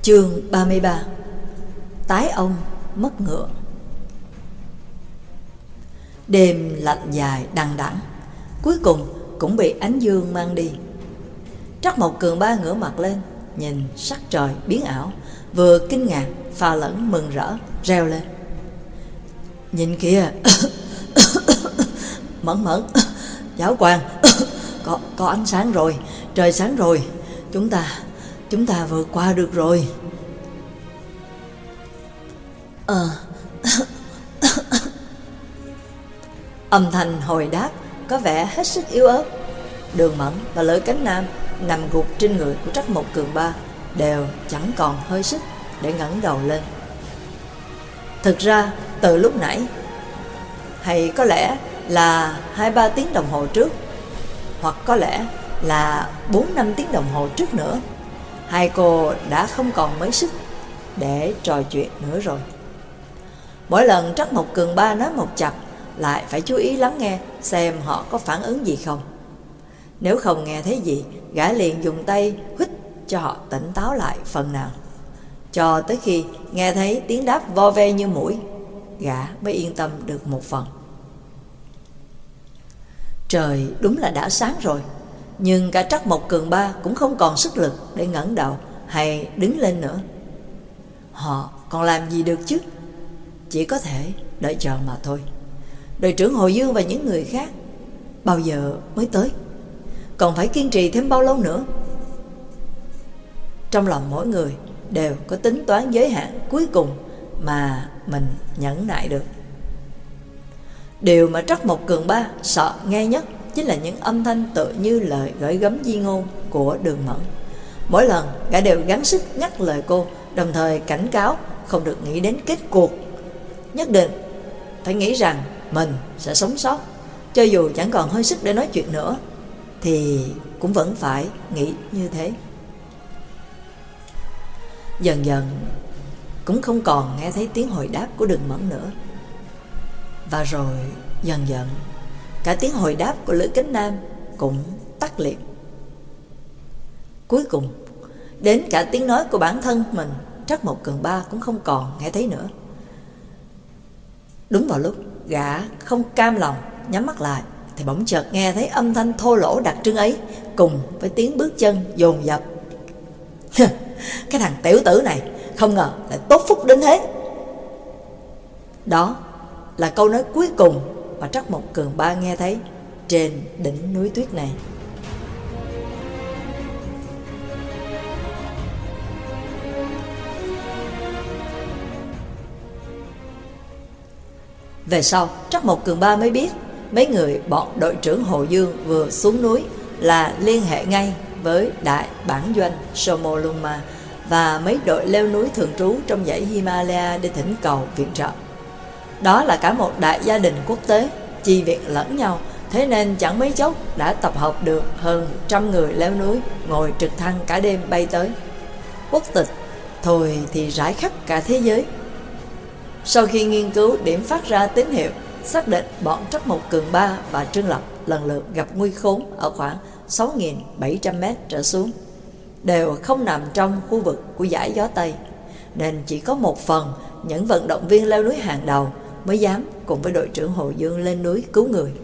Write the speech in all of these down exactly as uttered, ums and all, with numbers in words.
Chương ba mươi ba. Tái ông mất ngựa. Đêm lạnh dài đằng đẵng, cuối cùng cũng bị ánh dương mang đi. Trắc Mộc Cường Ba ngửa mặt lên, nhìn sắc trời biến ảo, vừa kinh ngạc pha lẫn mừng rỡ, reo lên: "Nhìn kìa, Mẫn Mẫn, giáo quan, có có ánh sáng rồi, trời sáng rồi, chúng ta chúng ta vượt qua được rồi." Ờ. Âm thanh hồi đáp có vẻ hết sức yếu ớt. Đường Mẫn và Lữ Cánh Nam nằm gục trên người của Trắc Mộc Cường Ba đều chẳng còn hơi sức để ngẩng đầu lên. Thực ra từ lúc nãy, hay có lẽ là hai ba tiếng đồng hồ trước, hoặc có lẽ là bốn năm tiếng đồng hồ trước nữa, hai cô đã không còn mấy sức để trò chuyện nữa rồi. Mỗi lần Trắc Mộc Cường Ba nói một chập, lại phải chú ý lắng nghe xem họ có phản ứng gì không. Nếu không nghe thấy gì, gã liền dùng tay huýt cho họ tỉnh táo lại phần nào. Cho tới khi nghe thấy tiếng đáp vo ve như mũi, gã mới yên tâm được một phần. Trời đúng là đã sáng rồi, nhưng cả Trắc Mộc Cường Ba cũng không còn sức lực để ngẩng đầu hay đứng lên nữa. Họ còn làm gì được chứ? Chỉ có thể đợi chờ mà thôi. Đội trưởng Hồ Dương và những người khác bao giờ mới tới? Còn phải kiên trì thêm bao lâu nữa? Trong lòng mỗi người đều có tính toán giới hạn cuối cùng mà mình nhẫn nại được. Điều mà Trắc Mộc Cường Ba sợ nghe nhất chính là những âm thanh tự như lời gửi gắm di ngôn của Đường Mẫn. Mỗi lần gã đều gắng sức ngắt lời cô, đồng thời cảnh cáo không được nghĩ đến kết cuộc. Nhất định phải nghĩ rằng mình sẽ sống sót, cho dù chẳng còn hơi sức để nói chuyện nữa, thì cũng vẫn phải nghĩ như thế. Dần dần cũng không còn nghe thấy tiếng hồi đáp của Đường Mẫn nữa. Và rồi dần dần cả tiếng hồi đáp của Lữ Cánh Nam cũng tắt liệm. Cuối cùng đến cả tiếng nói của bản thân mình, Trắc Mộc Cường Ba cũng không còn nghe thấy nữa. Đúng vào lúc gã không cam lòng nhắm mắt lại, thì bỗng chợt nghe thấy âm thanh thô lỗ đặc trưng ấy, cùng với tiếng bước chân dồn dập. Cái thằng tiểu tử này không ngờ lại tốt phúc đến thế. Đó là câu nói cuối cùng mà Trắc Mộc Cường Ba nghe thấy trên đỉnh núi tuyết này. Về sau, Trắc Mộc Cường Ba mới biết mấy người bọn đội trưởng Hồ Dương vừa xuống núi là liên hệ ngay với đại bản doanh Somolungma và mấy đội leo núi thường trú trong dãy Himalaya để thỉnh cầu viện trợ. Đó là cả một đại gia đình quốc tế, chi viện lẫn nhau, thế nên chẳng mấy chốc đã tập hợp được hơn trăm người leo núi, ngồi trực thăng cả đêm bay tới. Quốc tịch thôi thì rải khắp cả thế giới. Sau khi nghiên cứu điểm phát ra tín hiệu, xác định bọn Trắc Mộc Cường Ba và Trương Lập lần lượt gặp nguy khốn ở khoảng sáu nghìn bảy trăm mét trở xuống, đều không nằm trong khu vực của dải gió Tây, nên chỉ có một phần những vận động viên leo núi hàng đầu mới dám cùng với đội trưởng Hồ Dương lên núi cứu người.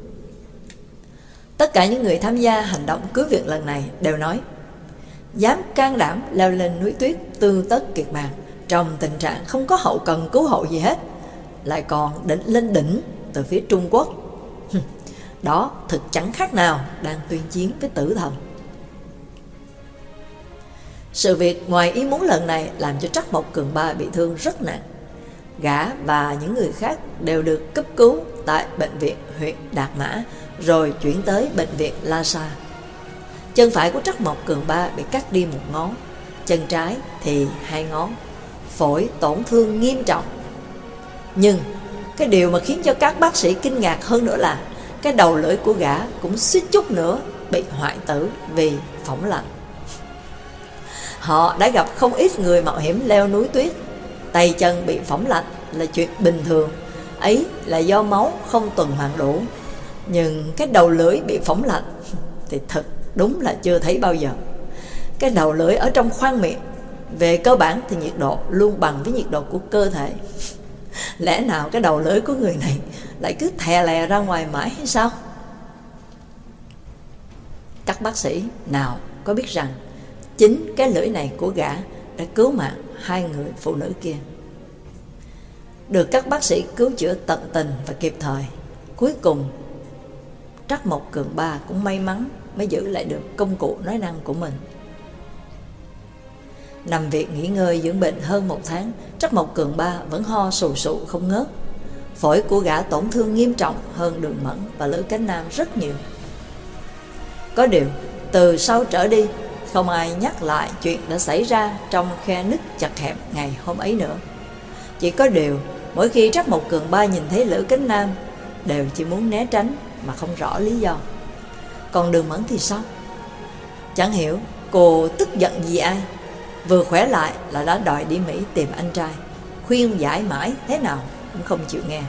Tất cả những người tham gia hành động cứu viện lần này đều nói, dám can đảm leo lên núi tuyết Tương Tất Kiệt Mạc trong tình trạng không có hậu cần cứu hộ gì hết, lại còn định lên đỉnh từ phía Trung Quốc. Đó thực chẳng khác nào đang tuyên chiến với tử thần. Sự việc ngoài ý muốn lần này làm cho Trắc Mộc Cường Ba bị thương rất nặng. Gã và những người khác đều được cấp cứu tại bệnh viện huyện Đạt Mã, rồi chuyển tới bệnh viện Lhasa. Chân phải của Trắc Mộc Cường Ba bị cắt đi một ngón, chân trái thì hai ngón, phổi tổn thương nghiêm trọng. Nhưng cái điều mà khiến cho các bác sĩ kinh ngạc hơn nữa là cái đầu lưỡi của gã cũng suýt chút nữa bị hoại tử vì phỏng lạnh. Họ đã gặp không ít người mạo hiểm leo núi tuyết, tay chân bị phỏng lạnh là chuyện bình thường, ấy là do máu không tuần hoàn đủ. Nhưng cái đầu lưỡi bị phỏng lạnh thì thật đúng là chưa thấy bao giờ. Cái đầu lưỡi ở trong khoang miệng Về cơ bản thì nhiệt độ luôn bằng với nhiệt độ của cơ thể. Lẽ nào cái đầu lưỡi của người này lại cứ thè lè ra ngoài mãi hay sao? Các bác sĩ nào có biết rằng chính cái lưỡi này của gã đã cứu mạng hai người phụ nữ kia. Được các bác sĩ cứu chữa tận tình và kịp thời, cuối cùng Trắc Mộc Cường Ba cũng may mắn mới giữ lại được công cụ nói năng của mình. Nằm viện nghỉ ngơi dưỡng bệnh hơn một tháng, Trắc Mộc Cường Ba vẫn ho sù sụ không ngớt. Phổi của gã tổn thương nghiêm trọng hơn Đường Mẫn và Lữ Cánh Nam rất nhiều. Có điều, từ sau trở đi, không ai nhắc lại chuyện đã xảy ra trong khe nứt chật hẹp ngày hôm ấy nữa. Chỉ có điều, mỗi khi Trắc Mộc Cường Ba nhìn thấy Lữ Cánh Nam, đều chỉ muốn né tránh mà không rõ lý do. Còn Đường Mẫn thì sao? Chẳng hiểu cô tức giận vì ai. Vừa khỏe lại là đã đòi đi Mỹ tìm anh trai, khuyên giải mãi thế nào cũng không chịu nghe.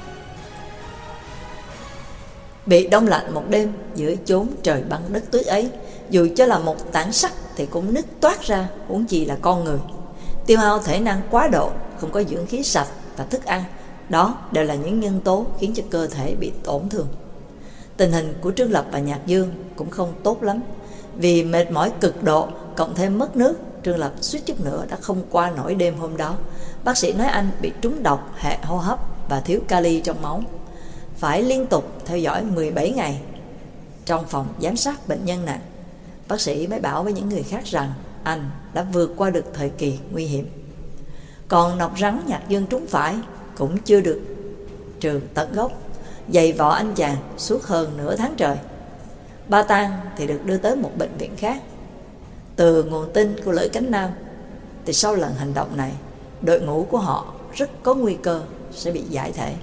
Bị đông lạnh một đêm giữa chốn trời băng đất tuyết ấy, dù cho là một tảng sắt thì cũng nứt toát ra, huống chi là con người. Tiêu hao thể năng quá độ, không có dưỡng khí sạch và thức ăn, đó đều là những nhân tố khiến cho cơ thể bị tổn thương. Tình hình của Trương Lập và Nhạc Dương cũng không tốt lắm. Vì mệt mỏi cực độ, cộng thêm mất nước, Trương Lập suýt chút nữa đã không qua nổi đêm hôm đó. Bác sĩ nói anh bị trúng độc hệ hô hấp và thiếu kali trong máu, phải liên tục theo dõi mười bảy ngày trong phòng giám sát bệnh nhân nặng. Bác sĩ mới bảo với những người khác rằng anh đã vượt qua được thời kỳ nguy hiểm. Còn nọc rắn Nhạc Dương trúng phải cũng chưa được trừ tận gốc, giày vò anh chàng suốt hơn nửa tháng trời. Ba Tang thì được đưa tới một bệnh viện khác. Từ nguồn tin của Lữ Cánh Nam thì sau lần hành động này, đội ngũ của họ rất có nguy cơ sẽ bị giải thể.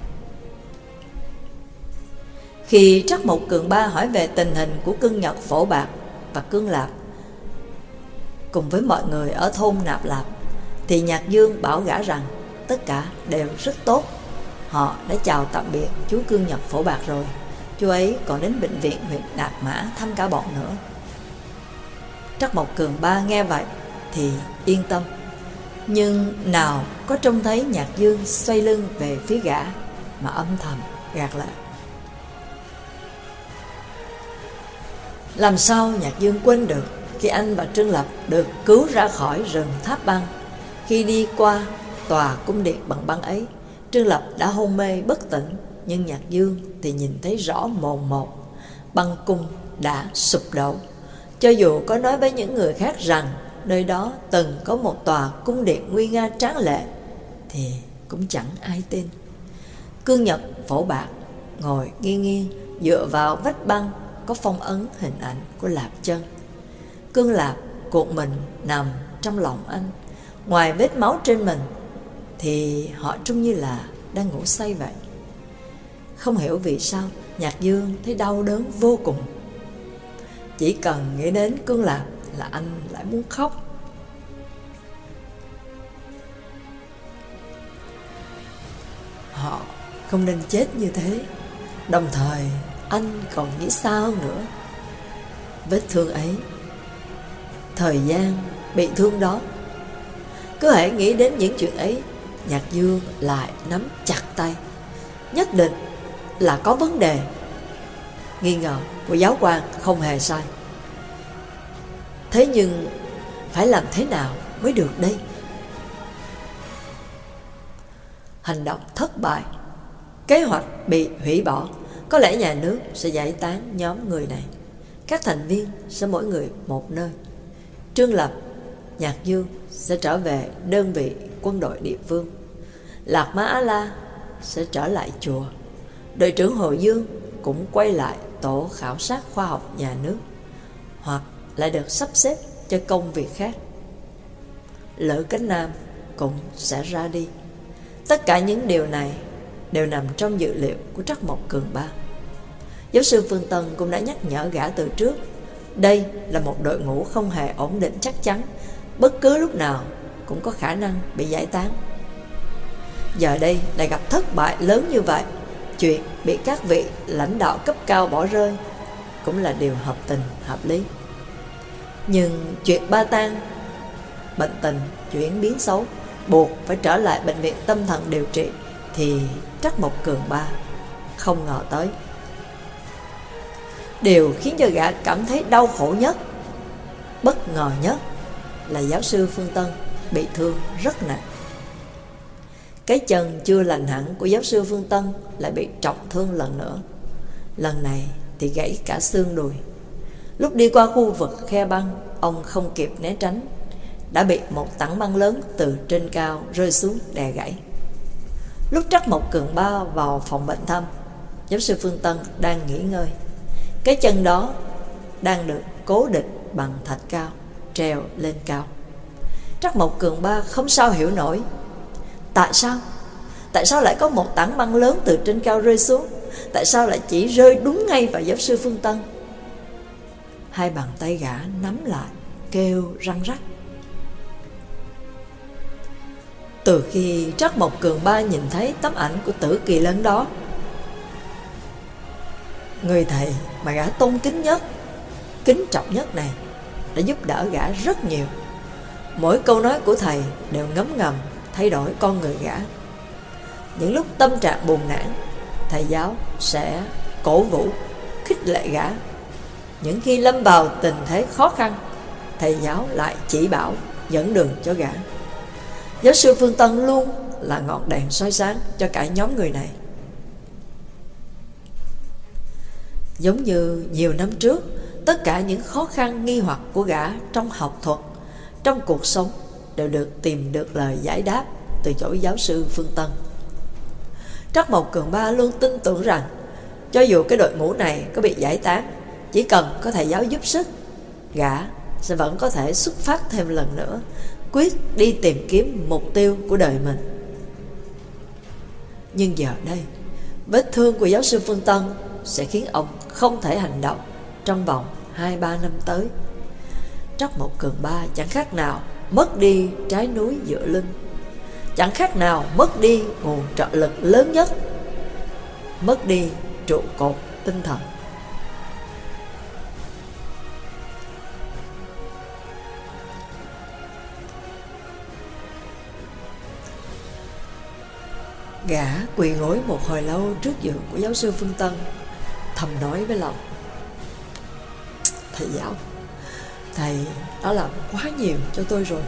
Khi Trắc Mộc Cường Ba hỏi về tình hình của Cương Nhật, Phổ Bạc và Cương Lạp cùng với mọi người ở thôn Nạp Lạp, thì Nhạc Dương bảo gã rằng tất cả đều rất tốt. Họ đã chào tạm biệt chú Cương Nhật, Phổ Bạc rồi. Chú ấy còn đến bệnh viện huyện Đạt Mã thăm cả bọn nữa. Trắc Mộc Cường Ba nghe vậy thì yên tâm, nhưng nào có trông thấy Nhạc Dương xoay lưng về phía gã mà âm thầm gạt lại. Làm sao Nhạc Dương quên được khi anh và Trương Lập được cứu ra khỏi rừng Tháp Băng. Khi đi qua tòa cung điện bằng băng ấy, Trương Lập đã hôn mê bất tỉnh, nhưng Nhạc Dương thì nhìn thấy rõ mồn một, băng cung đã sụp đổ. Cho dù có nói với những người khác rằng nơi đó từng có một tòa cung điện nguy nga tráng lệ, thì cũng chẳng ai tin. Cương Nhật, Phổ Bạc ngồi nghiêng nghiêng dựa vào vách băng có phong ấn hình ảnh của Lạp Chân. Cương Lạp cuộn mình nằm trong lòng anh. Ngoài vết máu trên mình thì họ trông như là đang ngủ say vậy. Không hiểu vì sao Nhạc Dương thấy đau đớn vô cùng. Chỉ cần nghĩ đến Cương Lạp là anh lại muốn khóc. Họ không nên chết như thế. Đồng thời anh còn nghĩ sao hơn nữa. Vết thương ấy, thời gian bị thương đó. Cứ hễ nghĩ đến những chuyện ấy, Nhạc Dương lại nắm chặt tay. Nhất định là có vấn đề. Nghi ngờ của giáo quan không hề sai. Thế nhưng phải làm thế nào mới được đây? Hành động thất bại, kế hoạch bị hủy bỏ. Có lẽ nhà nước sẽ giải tán nhóm người này. Các thành viên sẽ mỗi người một nơi. Trương Lập, Nhạc Dương sẽ trở về đơn vị quân đội địa phương. Lạc Mã A-la sẽ trở lại chùa. Đội trưởng Hồ Dương cũng quay lại tổ khảo sát khoa học nhà nước, hoặc lại được sắp xếp cho công việc khác. Lữ Cánh Nam cũng sẽ ra đi. Tất cả những điều này đều nằm trong dự liệu của Trắc Mộc Cường Ba. Giáo sư Phương Tân cũng đã nhắc nhở gã từ trước. Đây là một đội ngũ không hề ổn định chắc chắn, bất cứ lúc nào cũng có khả năng bị giải tán. Giờ đây lại gặp thất bại lớn như vậy, chuyện bị các vị lãnh đạo cấp cao bỏ rơi cũng là điều hợp tình hợp lý. Nhưng chuyện Ba Tang bệnh tình chuyển biến xấu, buộc phải trở lại bệnh viện tâm thần điều trị, thì Trắc Mộc Cường Ba không ngờ tới. Điều khiến cho gã cảm thấy đau khổ nhất, bất ngờ nhất là giáo sư Phương Tân bị thương rất nặng. Cái chân chưa lành hẳn của giáo sư Phương Tân lại bị trọng thương lần nữa. Lần này thì gãy cả xương đùi. Lúc đi qua khu vực khe băng, ông không kịp né tránh, đã bị một tảng băng lớn từ trên cao rơi xuống đè gãy. Lúc Trắc Mộc Cường Ba vào phòng bệnh thăm, giáo sư Phương Tân đang nghỉ ngơi. Cái chân đó đang được cố định bằng thạch cao, treo lên cao. Trắc Mộc Cường Ba không sao hiểu nổi. Tại sao? Tại sao lại có một tảng băng lớn từ trên cao rơi xuống? Tại sao lại chỉ rơi đúng ngay vào giáo sư Phương Tân? Hai bàn tay gã nắm lại, kêu răng rắc. Từ khi Trắc Mộc Cường Ba nhìn thấy tấm ảnh của Tử Kỳ Lân đó, người thầy mà gã tôn kính nhất, kính trọng nhất này, đã giúp đỡ gã rất nhiều. Mỗi câu nói của thầy đều ngấm ngầm thay đổi con người gã. Những lúc tâm trạng buồn nản, thầy giáo sẽ cổ vũ, khích lệ gã. Những khi lâm vào tình thế khó khăn, thầy giáo lại chỉ bảo, dẫn đường cho gã. Giáo sư Phương Tân luôn là ngọn đèn soi sáng cho cả nhóm người này. Giống như nhiều năm trước, tất cả những khó khăn nghi hoặc của gã trong học thuật, trong cuộc sống đều được tìm được lời giải đáp từ chỗ giáo sư Phương Tân. Trắc Mộc Cường Ba luôn tin tưởng rằng cho dù cái đội ngũ này có bị giải tán, chỉ cần có thầy giáo giúp sức, gã sẽ vẫn có thể xuất phát thêm lần nữa, quyết đi tìm kiếm mục tiêu của đời mình. Nhưng giờ đây, vết thương của giáo sư Phương Tân sẽ khiến ông không thể hành động trong vòng hai ba năm tới. Trắc Mộc Cường Ba chẳng khác nào mất đi trái núi dựa lưng, chẳng khác nào mất đi nguồn trợ lực lớn nhất, mất đi trụ cột tinh thần. Gã quỳ gối một hồi lâu trước giường của giáo sư Phương Tân, thầm nói với lòng: thầy giáo, thầy đã làm quá nhiều cho tôi rồi.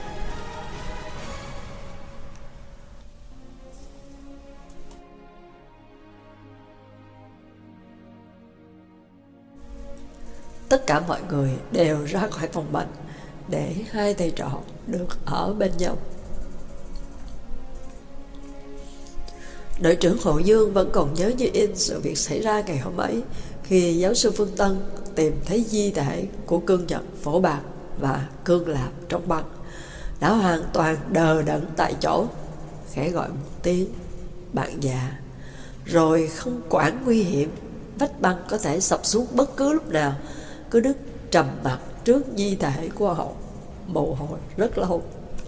Tất cả mọi người đều ra khỏi phòng bệnh để hai thầy trò được ở bên nhau. Đội trưởng Hồ Dương vẫn còn nhớ như in sự việc xảy ra ngày hôm ấy, khi giáo sư Phương Tân tìm thấy di thể của Cương Nhật, Phổ Bạc và Cương Lạp trong băng, đã hoàn toàn đờ đẫn tại chỗ, khẽ gọi một tiếng bạn già, rồi không quản nguy hiểm, vách băng có thể sập xuống bất cứ lúc nào, cứ đứng trầm mặc trước di thể của họ một hồi rất lâu.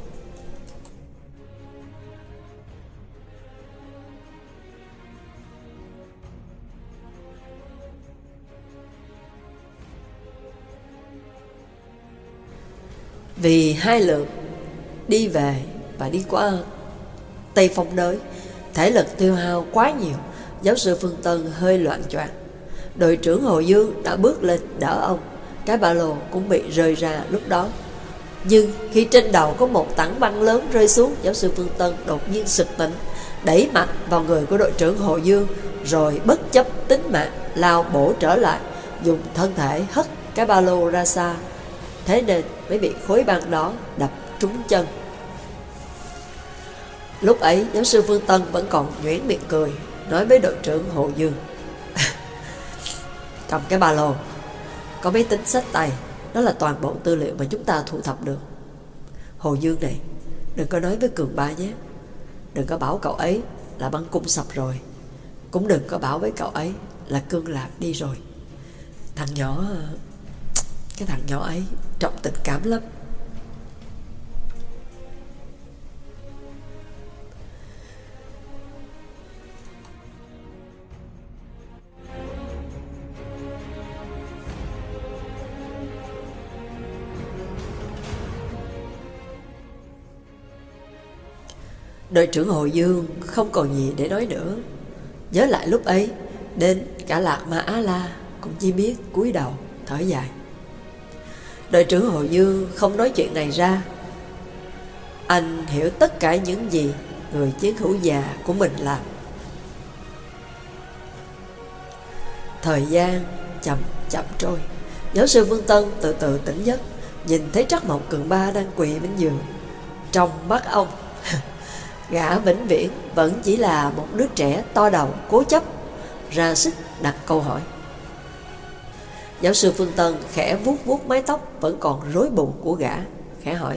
Vì hai lượt đi về và đi qua Tây Phong Đới, thể lực tiêu hao quá nhiều, giáo sư Phương Tân hơi loạn choạng. Đội trưởng Hồ Dương đã bước lên đỡ ông, cái ba lô cũng bị rơi ra lúc đó. Nhưng khi trên đầu có một tảng băng lớn rơi xuống, giáo sư Phương Tân đột nhiên sực tỉnh, đẩy mặt vào người của đội trưởng Hồ Dương, rồi bất chấp tính mạng lao bổ trở lại, dùng thân thể hất cái ba lô ra xa, thế nên mới bị khối băng đó đập trúng chân. Lúc ấy giáo sư Phương Tân vẫn còn nhuyễn miệng cười, nói với đội trưởng Hồ Dương: cầm cái ba lô, có máy tính xách tay, đó là toàn bộ tư liệu mà chúng ta thu thập được. Hồ Dương này, đừng có nói với Cường Ba nhé, đừng có bảo cậu ấy là băng cung sập rồi, cũng đừng có bảo với cậu ấy là Cương Lạp đi rồi. Thằng nhỏ, cái thằng nhỏ ấy trọng tình cảm lắm. Đội trưởng Hồ Dương không còn gì để nói nữa. Nhớ lại lúc ấy, đến cả Lạc Ma Á La cũng chỉ biết cúi đầu thở dài. Đội trưởng Hồ Dương không nói chuyện này ra. Anh hiểu tất cả những gì người chiến hữu già của mình làm. Thời gian chậm chậm trôi. Giáo sư Vương Tân từ từ tỉnh giấc, nhìn thấy Trắc Mộc Cường Ba đang quỳ bên giường. Trong mắt ông, gã vĩnh viễn vẫn chỉ là một đứa trẻ to đầu cố chấp, ra sức đặt câu hỏi. Giáo sư Phương Tân khẽ vuốt vuốt mái tóc vẫn còn rối bù của gã, khẽ hỏi: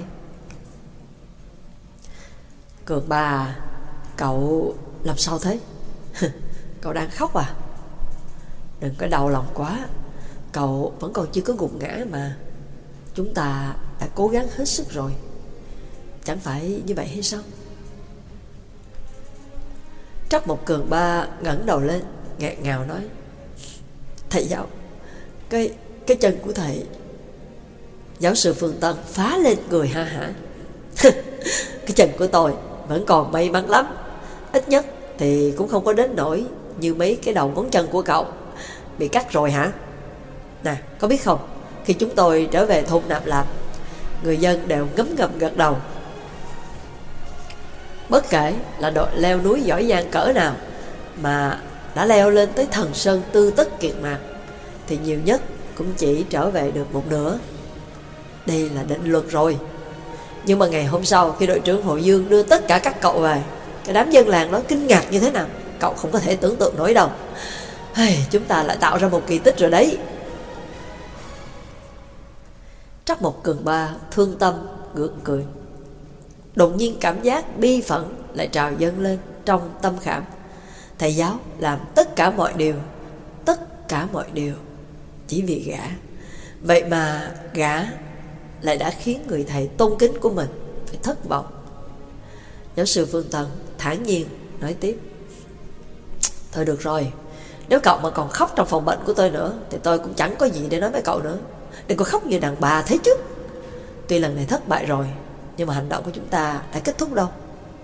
Cường Ba, cậu làm sao thế? Cậu đang khóc à? Đừng có đau lòng quá, cậu vẫn còn chưa có gục ngã mà. Chúng ta đã cố gắng hết sức rồi, chẳng phải như vậy hay sao? Trắc Mộc Cường Ba ngẩng đầu lên, nghẹn ngào nói: Thầy giáo, Cái cái chân của thầy. Giáo sư Phương Tân phá lên cười ha hả. Cái chân của tôi vẫn còn may mắn lắm, ít nhất thì cũng không có đến nỗi như mấy cái đầu ngón chân của cậu bị cắt rồi hả? Nè, có biết không, khi chúng tôi trở về thôn Nạp Lạp, người dân đều ngấm ngầm gật đầu. Bất kể là đội leo núi giỏi giang cỡ nào mà đã leo lên tới Thần Sơn Tư Tất Kiệt Mạc, thì nhiều nhất cũng chỉ trở về được một nửa. Đây là định luật rồi. Nhưng mà ngày hôm sau, khi đội trưởng Hồ Dương đưa tất cả các cậu về, cái đám dân làng đó kinh ngạc như thế nào cậu không có thể tưởng tượng nổi đâu. Hey, chúng ta lại tạo ra một kỳ tích rồi đấy. Trắc Mộc Cường Ba thương tâm gượng cười. Đột nhiên cảm giác bi phẫn lại trào dâng lên trong tâm khảm. Thầy giáo làm tất cả mọi điều, tất cả mọi điều chỉ vì gã. Vậy mà gã lại đã khiến người thầy tôn kính của mình phải thất vọng. Giáo sư Phương Tân thản nhiên nói tiếp: Thôi được rồi, nếu cậu mà còn khóc trong phòng bệnh của tôi nữa thì tôi cũng chẳng có gì để nói với cậu nữa. Đừng có khóc như đàn bà thế chứ. Tuy lần này thất bại rồi, nhưng mà hành động của chúng ta đã kết thúc đâu.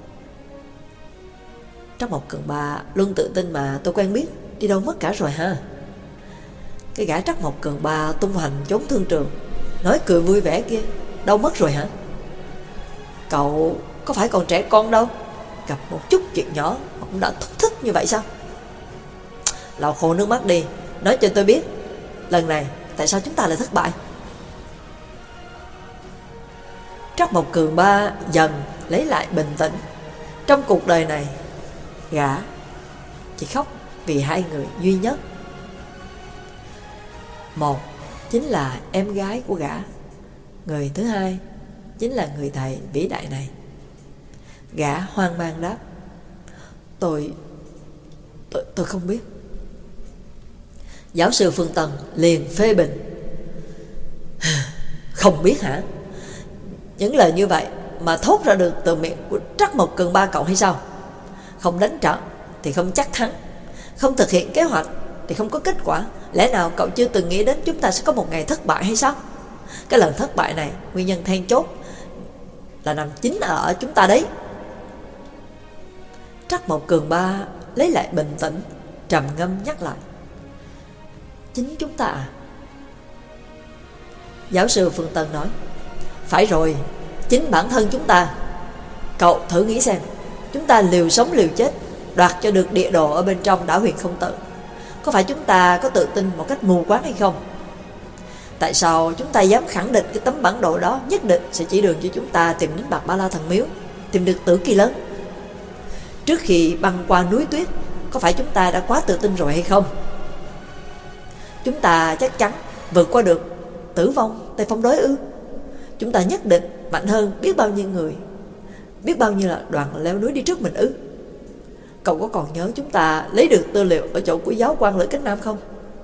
Trắc Mộc Cường Ba luôn tự tin mà tôi quen biết, đi đâu mất cả rồi ha. Cái gã Trắc Mộc Cường Ba tung hoành trốn thương trường, nói cười vui vẻ kia, đâu mất rồi hả? Cậu có phải còn trẻ con đâu, gặp một chút chuyện nhỏ mà cũng đã thúc thích như vậy sao? Lau khô nước mắt đi, nói cho tôi biết, lần này tại sao chúng ta lại thất bại? Trắc Mộc Cường Ba dần lấy lại bình tĩnh. Trong cuộc đời này, gã chỉ khóc vì hai người duy nhất. Một chính là em gái của gã, người thứ hai chính là người thầy vĩ đại này. Gã hoang mang đáp: Tôi, tôi, tôi không biết. Giáo sư Phương Tân liền phê bình: Không biết hả? Những lời như vậy mà thốt ra được từ miệng của Trắc Mộc Cường Ba cậu hay sao? Không đánh trận thì không chắc thắng, không thực hiện kế hoạch thì không có kết quả. Lẽ nào cậu chưa từng nghĩ đến chúng ta sẽ có một ngày thất bại hay sao? Cái lần thất bại này, nguyên nhân then chốt là nằm chính ở chúng ta đấy. Trắc Mộc Cường Ba lấy lại bình tĩnh, trầm ngâm nhắc lại: Chính chúng ta à? Giáo sư Phương Tân nói: Phải rồi, chính bản thân chúng ta. Cậu thử nghĩ xem, chúng ta liều sống liều chết đoạt cho được địa đồ ở bên trong đảo Huyền Không Tự, có phải chúng ta có tự tin một cách mù quáng hay không? Tại sao chúng ta dám khẳng định cái tấm bản đồ đó nhất định sẽ chỉ đường cho chúng ta tìm đến Bạc Ba La Thần Miếu, tìm được Tử Kỳ Lớn? Trước khi băng qua núi tuyết, có phải chúng ta đã quá tự tin rồi hay không? Chúng ta chắc chắn vượt qua được tử vong tay phong đối ư? Chúng ta nhất định mạnh hơn biết bao nhiêu người, biết bao nhiêu là đoàn leo núi đi trước mình ư? Cậu có còn nhớ chúng ta lấy được tư liệu ở chỗ của giáo quan Lữ Cánh Nam không?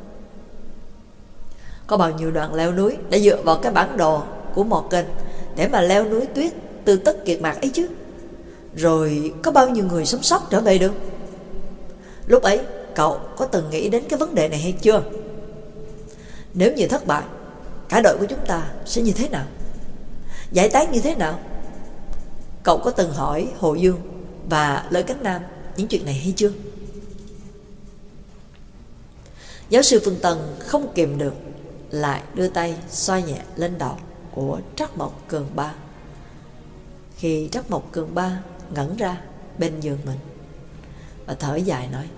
Có bao nhiêu đoàn leo núi đã dựa vào cái bản đồ của Morgan để mà leo núi tuyết Tư Tất Kiệt Mạc ấy chứ? Rồi có bao nhiêu người sống sót trở về được? Lúc ấy cậu có từng nghĩ đến cái vấn đề này hay chưa? Nếu như thất bại, cả đội của chúng ta sẽ như thế nào? Giải tán như thế nào? Cậu có từng hỏi Hồ Dương và Lữ Cánh Nam những chuyện này hay chưa? Giáo sư Phương Tân không kìm được, lại đưa tay xoa nhẹ lên đầu của Trắc Mộc Cường Ba. Khi Trắc Mộc Cường Ba ngẩn ra bên giường mình và thở dài nói: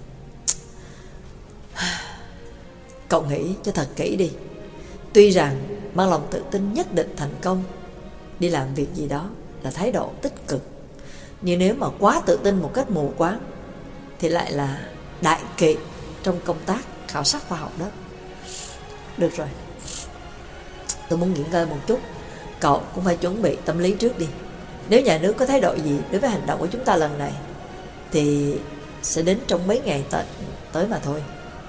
cậu nghĩ cho thật kỹ đi. Tuy rằng mang lòng tự tin nhất định thành công, đi làm việc gì đó là thái độ tích cực, nhưng nếu mà quá tự tin một cách mù quáng thì lại là đại kỵ trong công tác khảo sát khoa học đó. Được rồi, tôi muốn nghỉ ngơi một chút. Cậu cũng phải chuẩn bị tâm lý trước đi. Nếu nhà nước có thái độ gì đối với hành động của chúng ta lần này thì sẽ đến trong mấy ngày tới, tới mà thôi.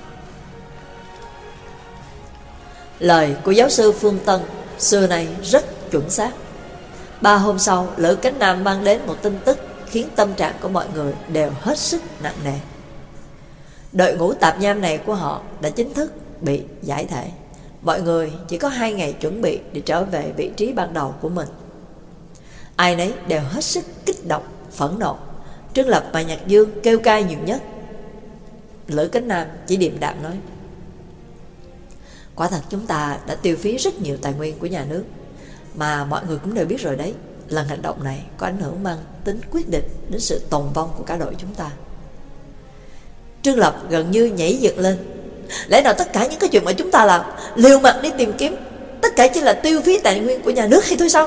Lời của giáo sư Phương Tân xưa nay rất chuẩn xác. Ba hôm sau, Lữ Cánh Nam mang đến một tin tức khiến tâm trạng của mọi người đều hết sức nặng nề. Đội ngũ tạp nham này của họ đã chính thức bị giải thể. Mọi người chỉ có hai ngày chuẩn bị để trở về vị trí ban đầu của mình. Ai nấy đều hết sức kích động, phẫn nộ. Trương Lập và Nhạc Dương kêu ca nhiều nhất. Lữ Cánh Nam chỉ điềm đạm nói: quả thật chúng ta đã tiêu phí rất nhiều tài nguyên của nhà nước, mà mọi người cũng đều biết rồi đấy. Lần hành động này có ảnh hưởng mang tính quyết định đến sự tồn vong của cả đội chúng ta. Trương Lập gần như nhảy dựng lên: lẽ nào tất cả những cái chuyện mà chúng ta làm, liều mạng đi tìm kiếm, tất cả chỉ là tiêu phí tài nguyên của nhà nước hay thôi sao?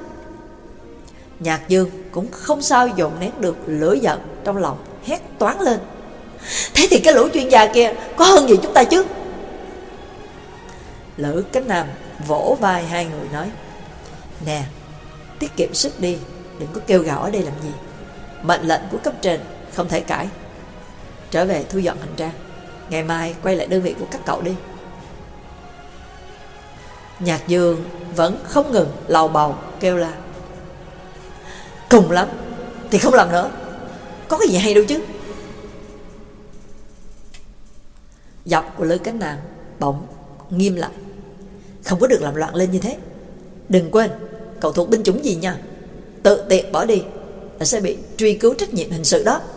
Nhạc Dương cũng không sao dồn nén được lửa giận trong lòng, hét toáng lên: thế thì cái lũ chuyên gia kia có hơn gì chúng ta chứ? Lữ Cánh Nam vỗ vai hai người nói: nè, tiết kiệm sức đi, đừng có kêu gào ở đây làm gì. Mệnh lệnh của cấp trên không thể cãi. Trở về thu dọn hành trang, ngày mai quay lại đơn vị của các cậu đi. Nhạc Dương vẫn không ngừng lầu bầu kêu la: cùng lắm thì không làm nữa, có cái gì hay đâu chứ. Giọng của Lữ Cánh Nam bỗng nghiêm lại: không có được làm loạn lên như thế. Đừng quên, cậu thuộc binh chủng gì nha. Tự tiện bỏ đi là sẽ bị truy cứu trách nhiệm hình sự đó.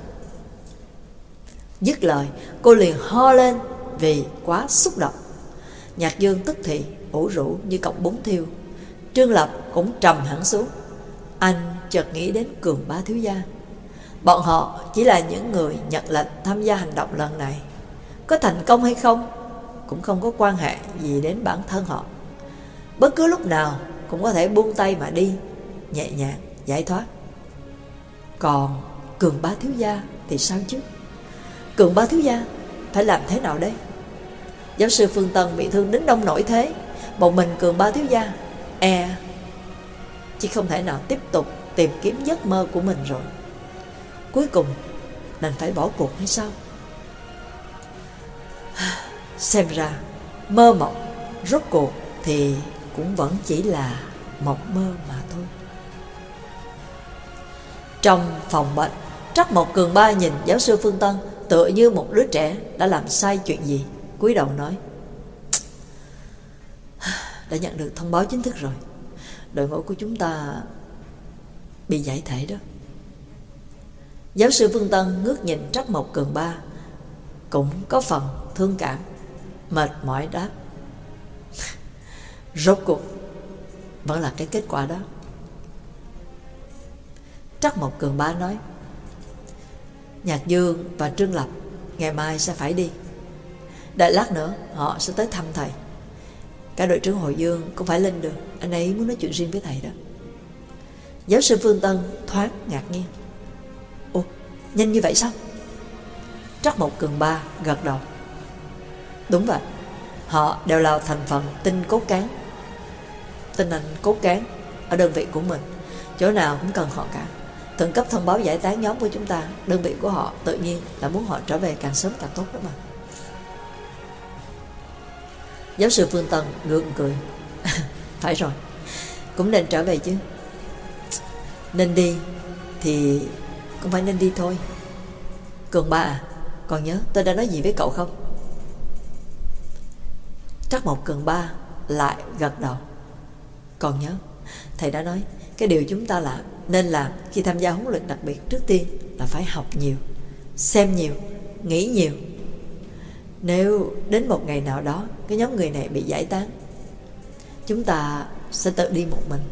Dứt lời, cô liền ho lên vì quá xúc động. Nhạc Dương tức thì ủ rũ như cọng bún thiêu. Trương Lập cũng trầm hẳn xuống. Anh chợt nghĩ đến Cường Bá thiếu gia. Bọn họ chỉ là những người nhận lệnh tham gia hành động lần này. Có thành công hay không cũng không có quan hệ gì đến bản thân họ. Bất cứ lúc nào cũng có thể buông tay mà đi, nhẹ nhàng giải thoát. Còn Cường Bá thiếu gia thì sao chứ? Cường Bá thiếu gia phải làm thế nào đây? Giáo sư Phương Tân bị thương đến đông nổi thế, một mình Cường Bá thiếu gia e chỉ không thể nào tiếp tục tìm kiếm giấc mơ của mình rồi. Cuối cùng đành phải bỏ cuộc hay sao? Xem ra mơ mộng rốt cuộc thì cũng vẫn chỉ là mộng mơ mà thôi. Trong phòng bệnh, Trắc Mộc Cường Ba nhìn giáo sư Phương Tân tựa như một đứa trẻ đã làm sai chuyện gì, cúi đầu nói: đã nhận được thông báo chính thức rồi, đội ngũ của chúng ta bị giải thể đó. Giáo sư Phương Tân ngước nhìn Trắc Mộc Cường Ba, cũng có phần thương cảm, mệt mỏi đáp: rốt cuộc vẫn là cái kết quả đó. Trắc Mộc Cường Ba nói: Nhạc Dương và Trương Lập ngày mai sẽ phải đi. Đợi lát nữa họ sẽ tới thăm thầy. Cả đội trưởng Hồi Dương cũng phải lên đường, anh ấy muốn nói chuyện riêng với thầy đó. Giáo sư Phương Tân thoáng ngạc nhiên: ồ, nhanh như vậy sao? Trắc Mộc Cường Ba gật đầu: đúng vậy, họ đều là thành phần tinh cốt cán, tinh anh cốt cán ở đơn vị của mình, chỗ nào cũng cần họ cả. Thượng cấp thông báo giải tán nhóm của chúng ta, đơn vị của họ tự nhiên là muốn họ trở về càng sớm càng tốt đó mà. Giáo sư Phương Tân gượng cười: phải rồi, cũng nên trở về chứ. Nên đi thì cũng phải nên đi thôi. Cường Ba à, còn nhớ tôi đã nói gì với cậu không? Trắc Mộc Cường Ba lại gật đầu: còn nhớ. Thầy đã nói, cái điều chúng ta làm nên làm khi tham gia huấn luyện đặc biệt trước tiên là phải học nhiều, xem nhiều, nghĩ nhiều. Nếu đến một ngày nào đó cái nhóm người này bị giải tán, chúng ta sẽ tự đi một mình.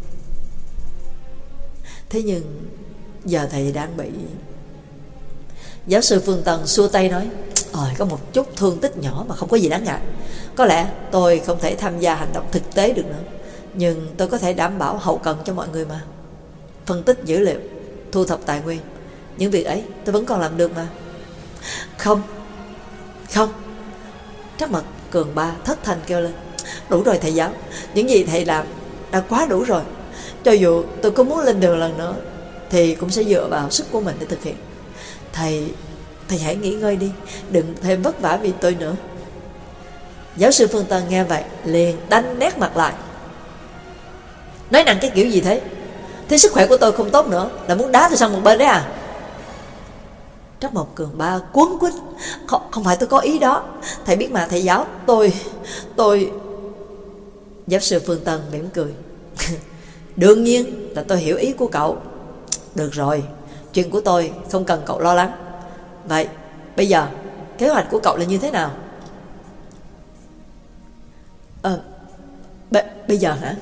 Thế nhưng giờ thầy đang bị... Giáo sư Phương Tân xua tay nói, Ôi, có một chút thương tích nhỏ mà không có gì đáng ngại. Có lẽ tôi không thể tham gia hành động thực tế được nữa, nhưng tôi có thể đảm bảo hậu cần cho mọi người mà. Phân tích dữ liệu, thu thập tài nguyên, những việc ấy tôi vẫn còn làm được mà. Không, không. Trắc Mật Cường Ba thất thanh kêu lên, đủ rồi thầy giáo, những gì thầy làm đã quá đủ rồi. Cho dù tôi có muốn lên đường lần nữa thì cũng sẽ dựa vào sức của mình để thực hiện. Thầy, thầy hãy nghỉ ngơi đi, đừng thêm vất vả vì tôi nữa. Giáo sư Phương Tân nghe vậy liền đanh nét mặt lại. Nói nặng cái kiểu gì thế? Thế sức khỏe của tôi không tốt nữa là muốn đá tôi sang một bên đấy à? Trắc Mộc Cường Ba cuống quýt, không, không phải tôi có ý đó. Thầy biết mà thầy giáo, tôi, tôi... Giáo sư Phương Tân mỉm cười. Đương nhiên là tôi hiểu ý của cậu. Được rồi, chuyện của tôi không cần cậu lo lắng. Vậy, bây giờ, kế hoạch của cậu là như thế nào? Ờ, b- bây giờ hả?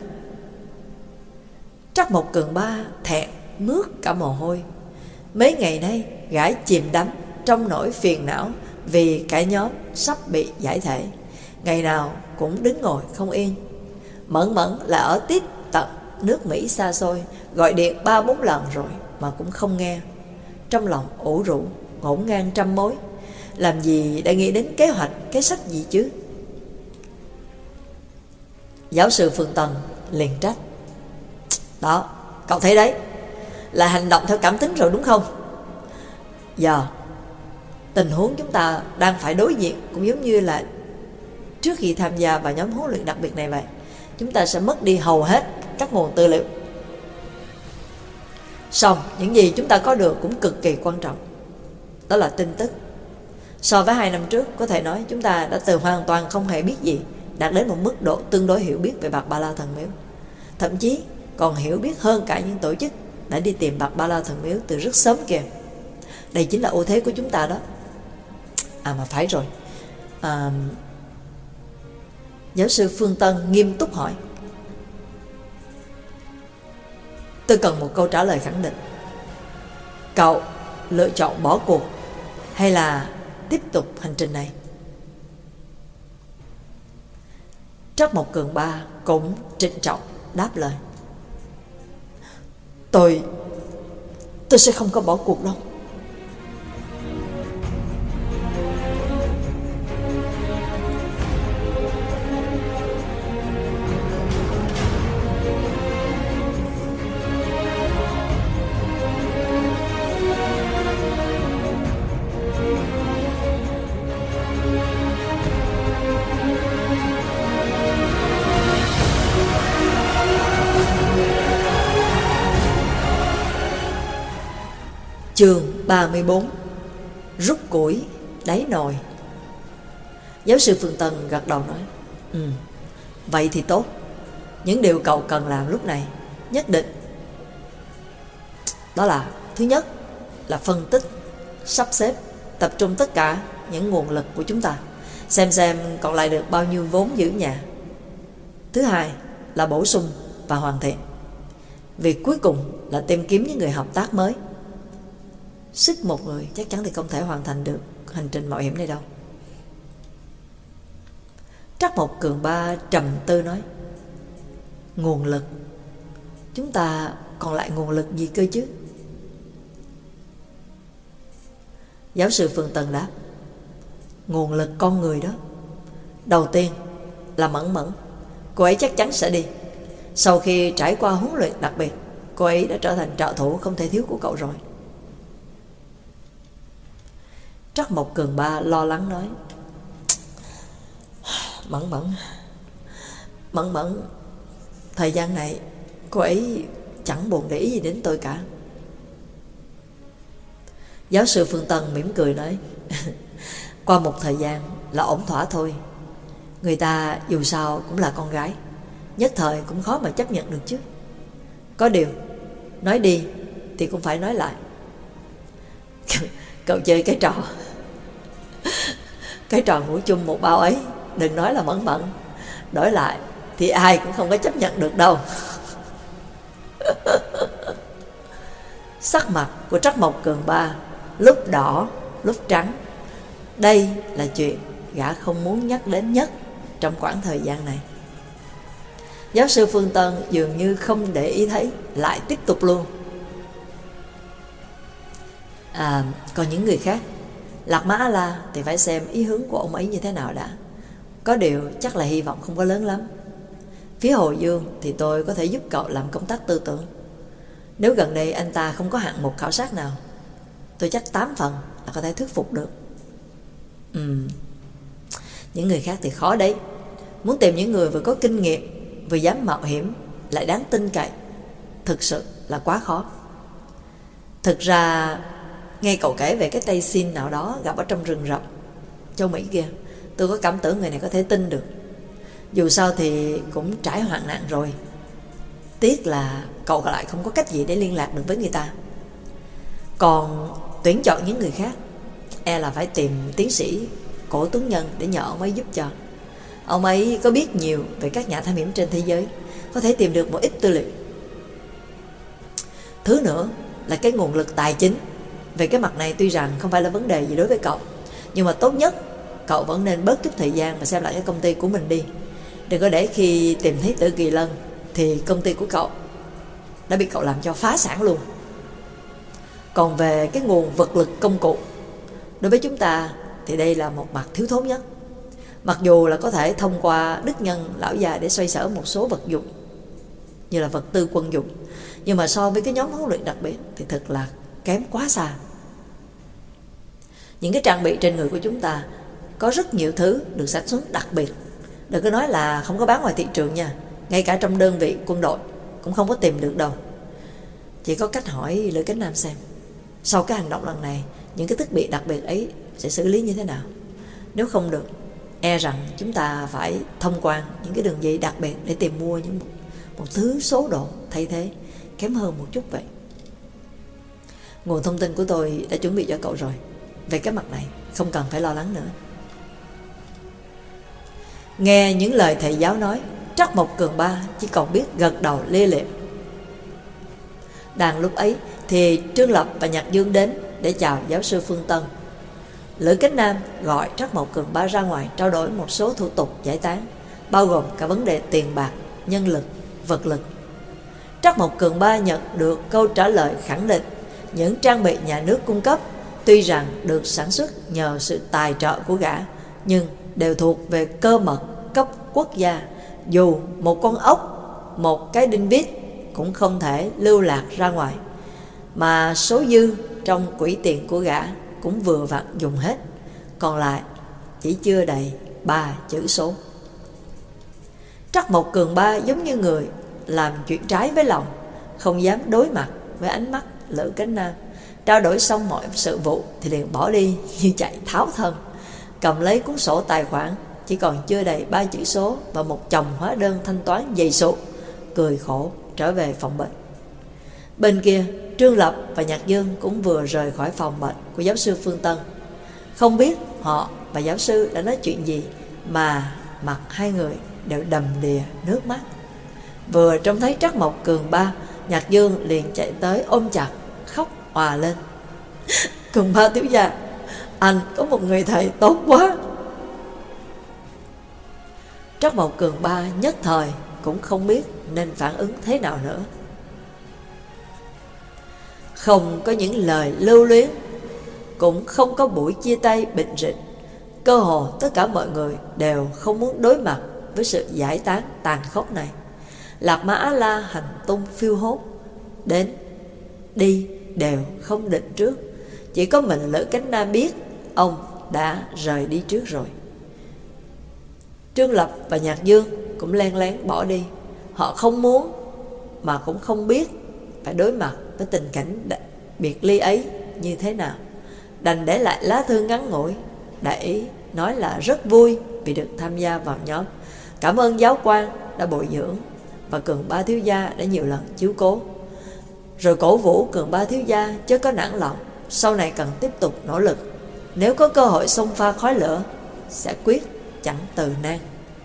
Trắc Mộc Cường Ba thẹn mướt cả mồ hôi. Mấy ngày nay gã chìm đắm trong nỗi phiền não vì cả nhóm sắp bị giải thể, ngày nào cũng đứng ngồi không yên. Mẫn Mẫn là ở tít tận nước Mỹ xa xôi, gọi điện ba bốn lần rồi mà cũng không nghe. Trong lòng ủ rũ, ngổn ngang trăm mối. Làm gì đã nghĩ đến kế hoạch, kế sách gì chứ? Giáo sư Phương Tân liền trách. Đó, cậu thấy đấy, là hành động theo cảm tính rồi đúng không? Giờ tình huống chúng ta đang phải đối diện cũng giống như là trước khi tham gia vào nhóm huấn luyện đặc biệt này vậy. Chúng ta sẽ mất đi hầu hết các nguồn tư liệu. Xong, những gì chúng ta có được cũng cực kỳ quan trọng. Đó là tin tức. So với hai năm trước, có thể nói chúng ta đã từ hoàn toàn không hề biết gì đạt đến một mức độ tương đối hiểu biết về Bạc Ba La Thần Miếu. Thậm chí còn hiểu biết hơn cả những tổ chức đã đi tìm Bạc Ba La Thần Miếu từ rất sớm kìa. Đây chính là ưu thế của chúng ta đó. À mà phải rồi, à, giáo sư Phương Tân nghiêm túc hỏi. Tôi cần một câu trả lời khẳng định. Cậu lựa chọn bỏ cuộc hay là tiếp tục hành trình này? Trắc Mộc Cường Ba cũng trịnh trọng đáp lời. Tôi Tôi sẽ không có bỏ cuộc đâu. Chương ba mươi bốn. Rút củi đáy nồi. Giáo sư Phương Tân gật đầu nói, Ừ, vậy thì tốt. Những điều cậu cần làm lúc này nhất định đó là: thứ nhất là phân tích, sắp xếp, tập trung tất cả những nguồn lực của chúng ta, xem xem còn lại được bao nhiêu vốn giữ nhà. Thứ hai là bổ sung và hoàn thiện. Việc cuối cùng là tìm kiếm những người hợp tác mới. Sức một người chắc chắn thì không thể hoàn thành được hành trình mạo hiểm này đâu. Trắc Mộc Cường Ba trầm tư nói, nguồn lực, chúng ta còn lại nguồn lực gì cơ chứ? Giáo sư Phương Tân đáp, nguồn lực con người đó. Đầu tiên là Mẫn Mẫn. Cô ấy chắc chắn sẽ đi. Sau khi trải qua huấn luyện đặc biệt, cô ấy đã trở thành trợ thủ không thể thiếu của cậu rồi. Trắc Mộc Cường Ba lo lắng nói, Mẫn Mẫn Mẫn Mẫn thời gian này cô ấy chẳng buồn để ý gì đến tôi cả. Giáo sư Phương Tân mỉm cười nói, qua một thời gian là ổn thỏa thôi. Người ta dù sao cũng là con gái, nhất thời cũng khó mà chấp nhận được chứ. Có điều nói đi thì cũng phải nói lại. Cậu chơi cái trò Cái trò ngủ chung một bao ấy, đừng nói là Mẫn Mẫn, đổi lại thì ai cũng không có chấp nhận được đâu. Sắc mặt của Trắc Mộc Cường Ba lúc đỏ lúc trắng. Đây là chuyện gã không muốn nhắc đến nhất trong khoảng thời gian này. Giáo sư Phương Tân dường như không để ý thấy, lại tiếp tục luôn. À, còn những người khác, Lạc Mã A-la thì phải xem ý hướng của ông ấy như thế nào đã. Có điều chắc là hy vọng không có lớn lắm. Phía Hồ Dương thì tôi có thể giúp cậu làm công tác tư tưởng. Nếu gần đây anh ta không có hạng mục khảo sát nào, tôi chắc tám phần là có thể thuyết phục được. Ừm, những người khác thì khó đấy. Muốn tìm những người vừa có kinh nghiệm, vừa dám mạo hiểm, lại đáng tin cậy, thực sự là quá khó. Thực ra nghe cậu kể về cái tay xin nào đó gặp ở trong rừng rậm châu Mỹ kia, tôi có cảm tưởng người này có thể tin được. Dù sao thì cũng trải hoạn nạn rồi. Tiếc là cậu lại không có cách gì để liên lạc được với người ta. Còn tuyển chọn những người khác, e là phải tìm tiến sĩ Cổ Tuấn Nhân để nhờ ông ấy giúp cho. Ông ấy có biết nhiều về các nhà thám hiểm trên thế giới, có thể tìm được một ít tư liệu. Thứ nữa là cái nguồn lực tài chính. Về cái mặt này tuy rằng không phải là vấn đề gì đối với cậu, nhưng mà tốt nhất cậu vẫn nên bớt chút thời gian mà xem lại cái công ty của mình đi. Đừng có để khi tìm thấy Tử Kỳ Lân thì công ty của cậu đã bị cậu làm cho phá sản luôn. Còn về cái nguồn vật lực công cụ, đối với chúng ta thì đây là một mặt thiếu thốn nhất. Mặc dù là có thể thông qua đức nhân lão già để xoay sở một số vật dụng như là vật tư quân dụng, nhưng mà so với cái nhóm huấn luyện đặc biệt thì thật là kém quá xa. Những cái trang bị trên người của chúng ta có rất nhiều thứ được sản xuất đặc biệt. Đừng có nói là không có bán ngoài thị trường nha. Ngay cả trong đơn vị quân đội cũng không có tìm được đâu. Chỉ có cách hỏi Lữ Cánh Nam xem sau cái hành động lần này, những cái thiết bị đặc biệt ấy sẽ xử lý như thế nào. Nếu không được, e rằng chúng ta phải thông quan những cái đường dây đặc biệt để tìm mua những một, một thứ số độ thay thế kém hơn một chút vậy. Nguồn thông tin của tôi đã chuẩn bị cho cậu rồi. Về cái mặt này không cần phải lo lắng nữa. Nghe những lời thầy giáo nói, Trắc Mộc Cường Ba chỉ còn biết gật đầu lia lịa. Đang lúc ấy thì Trương Lập và Nhạc Dương đến để chào giáo sư Phương Tân. Lữ Cánh Nam gọi Trắc Mộc Cường Ba ra ngoài trao đổi một số thủ tục giải tán, bao gồm cả vấn đề tiền bạc, nhân lực, vật lực. Trắc Mộc Cường Ba nhận được câu trả lời khẳng định những trang bị nhà nước cung cấp tuy rằng được sản xuất nhờ sự tài trợ của gã, nhưng đều thuộc về cơ mật cấp quốc gia. Dù một con ốc, một cái đinh vít cũng không thể lưu lạc ra ngoài. Mà số dư trong quỹ tiền của gã cũng vừa vặn dùng hết, còn lại chỉ chưa đầy ba chữ số. Trắc Mộc Cường Ba giống như người làm chuyện trái với lòng, không dám đối mặt với ánh mắt Lữ Cánh Nam. Trao đổi xong mọi sự vụ thì liền bỏ đi như chạy tháo thân, cầm lấy cuốn sổ tài khoản chỉ còn chưa đầy ba chữ số và một chồng hóa đơn thanh toán dày sụ, cười khổ trở về phòng bệnh. Bên kia, Trương Lập và Nhạc Dương cũng vừa rời khỏi phòng bệnh của giáo sư Phương Tân. Không biết họ và giáo sư đã nói chuyện gì mà mặt hai người đều đầm đìa nước mắt. Vừa trông thấy Trắc Mộc Cường Ba, Nhạc Dương liền chạy tới ôm chặt, khóc òa lên. Cường Ba thiếu gia, anh có một người thầy tốt quá. Trắc Mộc Cường Ba nhất thời cũng không biết nên phản ứng thế nào nữa. Không có những lời lưu luyến, cũng không có buổi chia tay bình rịnh. Cơ hồ tất cả mọi người đều không muốn đối mặt với sự giải tán tàn khốc này. Lạc Mã A-la hành tung phiêu hốt, đến đi đều không định trước. Chỉ có mình Lữ Cánh Nam biết ông đã rời đi trước rồi. Trương Lập và Nhạc Dương cũng len lén bỏ đi. Họ không muốn mà cũng không biết phải đối mặt với tình cảnh biệt ly ấy như thế nào, đành để lại lá thư ngắn ngủi để nói là rất vui vì được tham gia vào nhóm, cảm ơn giáo quan đã bồi dưỡng và Cường Ba thiếu gia đã nhiều lần chiếu cố, rồi cổ vũ Cường Ba thiếu gia chớ có nản lòng, sau này cần tiếp tục nỗ lực, nếu có cơ hội xông pha khói lửa sẽ quyết chẳng từ nan.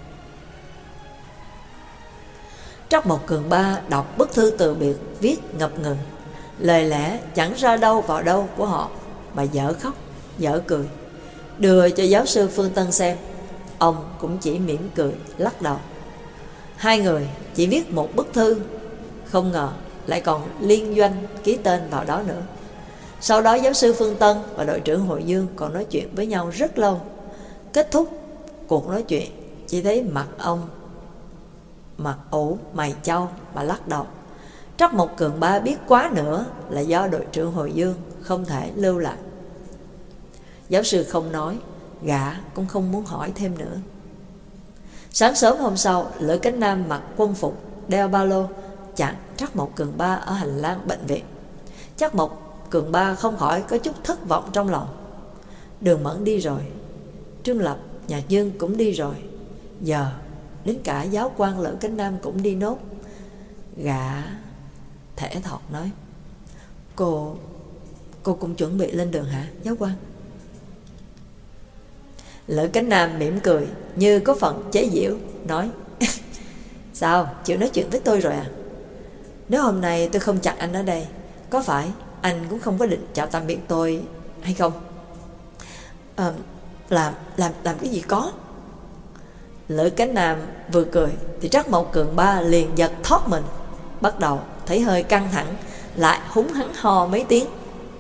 Trắc Mộc Cường Ba đọc bức thư từ biệt viết ngập ngừng, lời lẽ chẳng ra đâu vào đâu của họ mà dở khóc dở cười, đưa cho giáo sư Phương Tân xem. Ông cũng chỉ mỉm cười lắc đầu. Hai người chỉ viết một bức thư, không ngờ lại còn liên doanh ký tên vào đó nữa. Sau đó giáo sư Phương Tân và đội trưởng Hội Dương còn nói chuyện với nhau rất lâu. Kết thúc cuộc nói chuyện, chỉ thấy mặt ông mặt ủ mày chau mà lắc đầu. Trắc Mộc Cường Ba biết quá nữa là do đội trưởng Hội Dương không thể lưu lại. Giáo sư không nói, gã cũng không muốn hỏi thêm nữa. Sáng sớm hôm sau, Lữ Cánh Nam mặc quân phục, đeo ba lô, chặn Trắc Mộc Cường Ba ở hành lang bệnh viện. Trắc Mộc Cường Ba không khỏi có chút thất vọng trong lòng. Đường Mẫn đi rồi, Trương Lập, Nhạc Dương cũng đi rồi, giờ đến cả giáo quan Lữ Cánh Nam cũng đi nốt. Gã thẻ thọt nói: Cô Cô cũng chuẩn bị lên đường hả giáo quan? Lữ Cánh Nam mỉm cười như có phần chế giễu, nói: Sao, chịu nói chuyện với tôi rồi à? Nếu hôm nay tôi không chặn anh ở đây, có phải anh cũng không có định chào tạm biệt tôi hay không? À, làm, làm, làm cái gì có? Lữ Cánh Nam vừa cười thì Trắc Mộc Cường Ba liền giật thoát mình, bắt đầu thấy hơi căng thẳng, lại húng hắn ho mấy tiếng.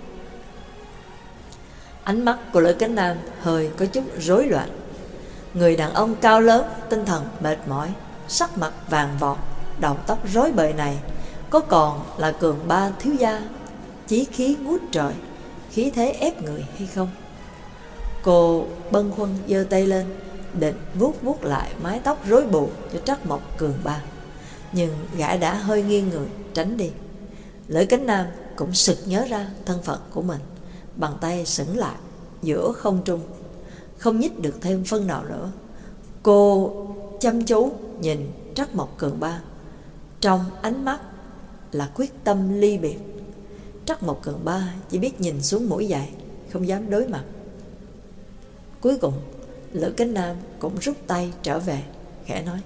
Ánh mắt của Lữ Cánh Nam hơi có chút rối loạn. Người đàn ông cao lớn, tinh thần mệt mỏi, sắc mặt vàng vọt, đầu tóc rối bời này có còn là Cường Ba thiếu gia chí khí ngút trời, khí thế ép người hay không? Cô bâng khuâng giơ tay lên, định vuốt vuốt lại mái tóc rối bù cho Trắc Mộc Cường Ba, nhưng gã đã hơi nghiêng người tránh đi. Lữ Cánh Nam cũng sực nhớ ra thân phận của mình, bàn tay sững lại giữa không trung, không nhích được thêm phân nào nữa. Cô chăm chú nhìn Trắc Mộc Cường Ba, trong ánh mắt là quyết tâm ly biệt. Trắc Mộc Cường Ba chỉ biết nhìn xuống mũi giày, không dám đối mặt. Cuối cùng Lữ Cánh Nam cũng rút tay trở về, khẽ nói: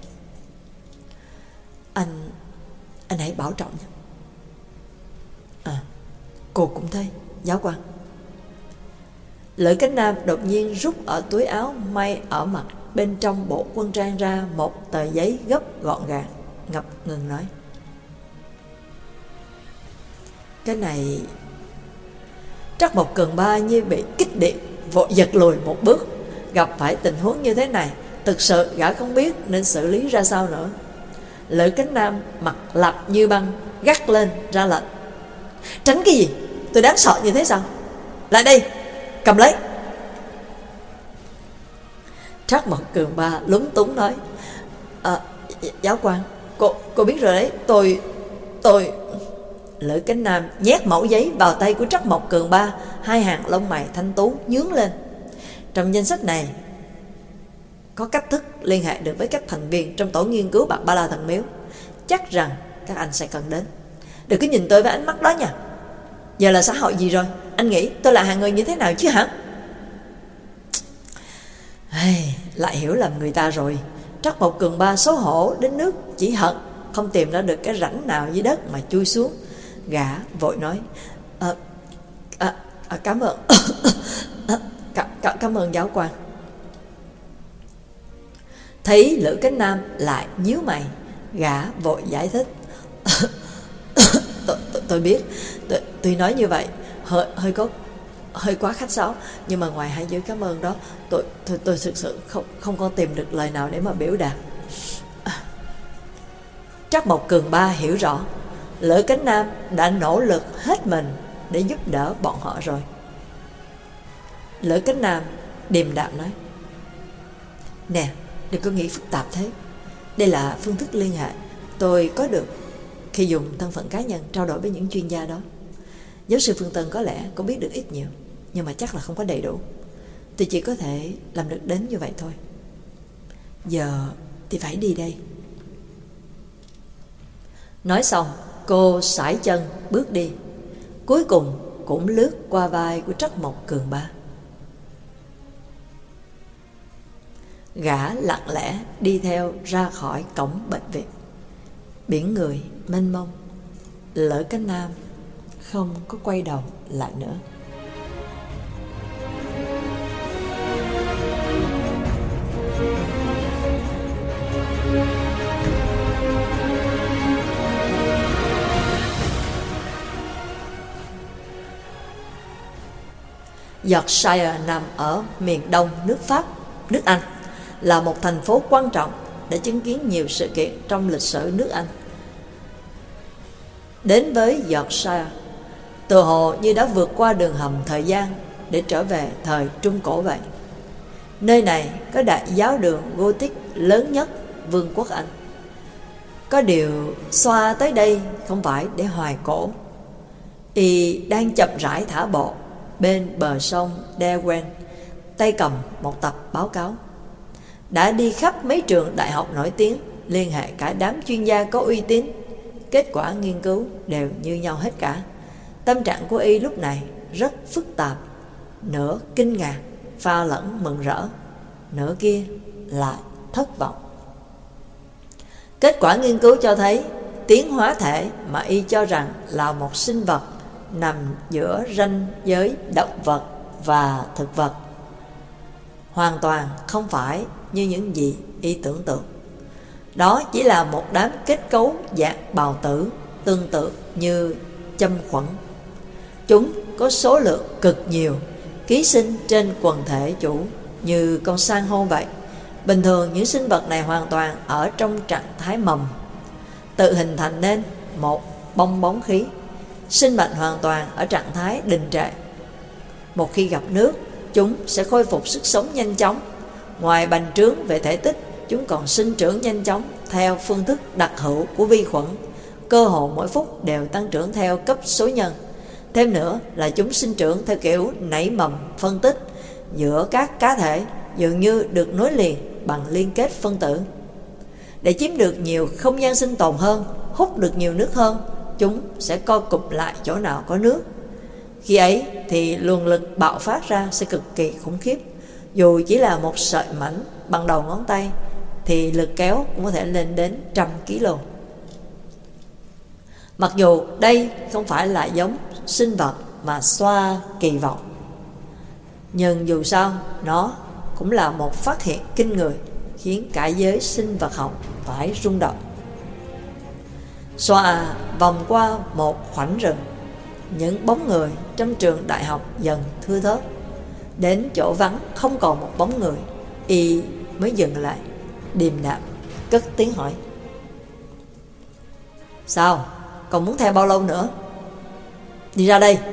Anh Anh hãy bảo trọng nhé. À, cô cũng thế, giáo quan. Lữ Cánh Nam đột nhiên rút ở túi áo may ở mặt bên trong bộ quân trang ra một tờ giấy gấp gọn gàng, ngập ngừng nói: Cái này... Trắc Mộc Cường Ba như bị kích điện, vội giật lùi một bước. Gặp phải tình huống như thế này, thực sự gã không biết nên xử lý ra sao nữa. Lữ Cánh Nam mặt lạnh như băng, gắt lên ra lệnh: Tránh cái gì? Tôi đáng sợ như thế sao? Lại đây, cầm lấy. Trắc Mộc Cường Ba lúng túng nói: à, giáo quan, cô cô biết rồi đấy, tôi tôi Lữ Cánh Nam nhét mẩu giấy vào tay của Trắc Mộc Cường Ba, hai hàng lông mày thanh tú nhướng lên. Trong danh sách này có cách thức liên hệ được với các thành viên trong tổ nghiên cứu Bạc Ba La Thần Miếu, chắc rằng các anh sẽ cần đến. Đừng cứ nhìn tôi với ánh mắt đó nha. Giờ là xã hội gì rồi? Anh nghĩ tôi là hạng người như thế nào chứ hả? Hey, lại hiểu lầm người ta rồi. Trắc Mộc Cường Ba xấu hổ đến nước chỉ hận không tìm ra được cái rãnh nào dưới đất mà chui xuống. Gã vội nói: à, à, à, Cảm ơn Cảm, cảm, cảm ơn giáo quan. Thấy Lữ Cánh Nam lại nhíu mày, gã vội giải thích: tôi, tôi, tôi biết, tôi, tôi nói như vậy hơi, hơi có hơi quá khách sáo, nhưng mà ngoài hai chữ cảm ơn đó, tôi tôi, tôi thực sự không không có tìm được lời nào để mà biểu đạt. Trắc Mộc Cường Ba hiểu rõ Lữ Cánh Nam đã nỗ lực hết mình để giúp đỡ bọn họ rồi. Lữ Cánh Nam điềm đạm nói: Nè, đừng có nghĩ phức tạp thế. Đây là phương thức liên hệ tôi có được khi dùng thân phận cá nhân trao đổi với những chuyên gia đó. Giáo sư Phương Tân có lẽ cũng biết được ít nhiều, nhưng mà chắc là không có đầy đủ. Tôi chỉ có thể làm được đến như vậy thôi. Giờ thì phải đi đây. Nói xong, cô sải chân bước đi, cuối cùng cũng lướt qua vai của Trắc Mộc Cường Ba. Gã lặng lẽ đi theo ra khỏi cổng bệnh viện. Biển người mênh mông, Lỡ Cánh Nam không có quay đầu lại nữa. Yorkshire nằm ở miền đông nước Pháp, nước Anh, là một thành phố quan trọng để chứng kiến nhiều sự kiện trong lịch sử nước Anh. Đến với Yorkshire, tự hồ như đã vượt qua đường hầm thời gian để trở về thời Trung Cổ vậy. Nơi này có đại giáo đường Gothic lớn nhất Vương quốc Anh. Có điều xoa tới đây không phải để hoài cổ. Y đang chậm rãi thả bộ bên bờ sông Derwent, tay cầm một tập báo cáo. Đã đi khắp mấy trường đại học nổi tiếng, liên hệ cả đám chuyên gia có uy tín. Kết quả nghiên cứu đều như nhau hết cả. Tâm trạng của Y lúc này rất phức tạp, nửa kinh ngạc, pha lẫn mừng rỡ, nửa kia lại thất vọng. Kết quả nghiên cứu cho thấy tiến hóa thể mà Y cho rằng là một sinh vật nằm giữa ranh giới động vật và thực vật hoàn toàn không phải như những gì Y tưởng tượng. Đó chỉ là một đám kết cấu dạng bào tử tương tự như châm khuẩn. Chúng có số lượng cực nhiều, ký sinh trên quần thể chủ như con san hô vậy. Bình thường những sinh vật này hoàn toàn ở trong trạng thái mầm, tự hình thành nên một bong bóng khí, sinh mệnh hoàn toàn ở trạng thái đình trệ. Một khi gặp nước, chúng sẽ khôi phục sức sống nhanh chóng. Ngoài bành trướng về thể tích, chúng còn sinh trưởng nhanh chóng theo phương thức đặc hữu của vi khuẩn. Cơ hồ mỗi phút đều tăng trưởng theo cấp số nhân. Thêm nữa là chúng sinh trưởng theo kiểu nảy mầm phân tích giữa các cá thể, dường như được nối liền bằng liên kết phân tử. Để chiếm được nhiều không gian sinh tồn hơn, hút được nhiều nước hơn, chúng sẽ co cụm lại chỗ nào có nước. Khi ấy thì luồng lực bạo phát ra sẽ cực kỳ khủng khiếp. Dù chỉ là một sợi mảnh bằng đầu ngón tay thì lực kéo cũng có thể lên đến trăm ki lô. Mặc dù đây không phải là giống sinh vật mà xoa kỳ vọng, nhưng dù sao nó cũng là một phát hiện kinh người, khiến cả giới sinh vật học phải rung động. Xoa vòng qua một khoảnh rừng, những bóng người trong trường đại học dần thưa thớt. Đến chỗ vắng không còn một bóng người, Y mới dừng lại, điềm đạm cất tiếng hỏi: Sao? Còn muốn theo bao lâu nữa? Đi ra đây.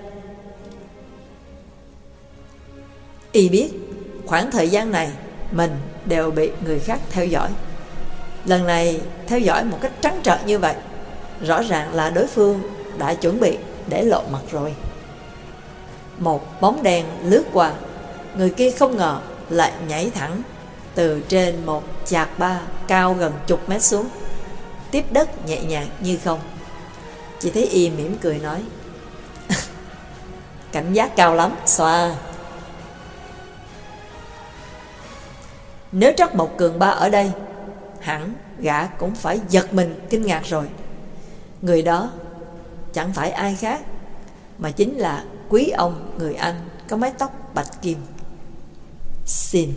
Y biết khoảng thời gian này mình đều bị người khác theo dõi. Lần này theo dõi một cách trắng trợn như vậy, rõ ràng là đối phương đã chuẩn bị để lộ mặt rồi. Một bóng đèn lướt qua, người kia không ngờ lại nhảy thẳng từ trên một chạc ba cao gần chục mét xuống, tiếp đất nhẹ nhàng như không. Chỉ thấy Y mỉm cười nói: Cảnh giác cao lắm, xoa. Nếu Trắc Mộc Cường Ba ở đây, hẳn gã cũng phải giật mình kinh ngạc rồi. Người đó chẳng phải ai khác mà chính là quý ông người Anh có mái tóc bạch kim, Sin.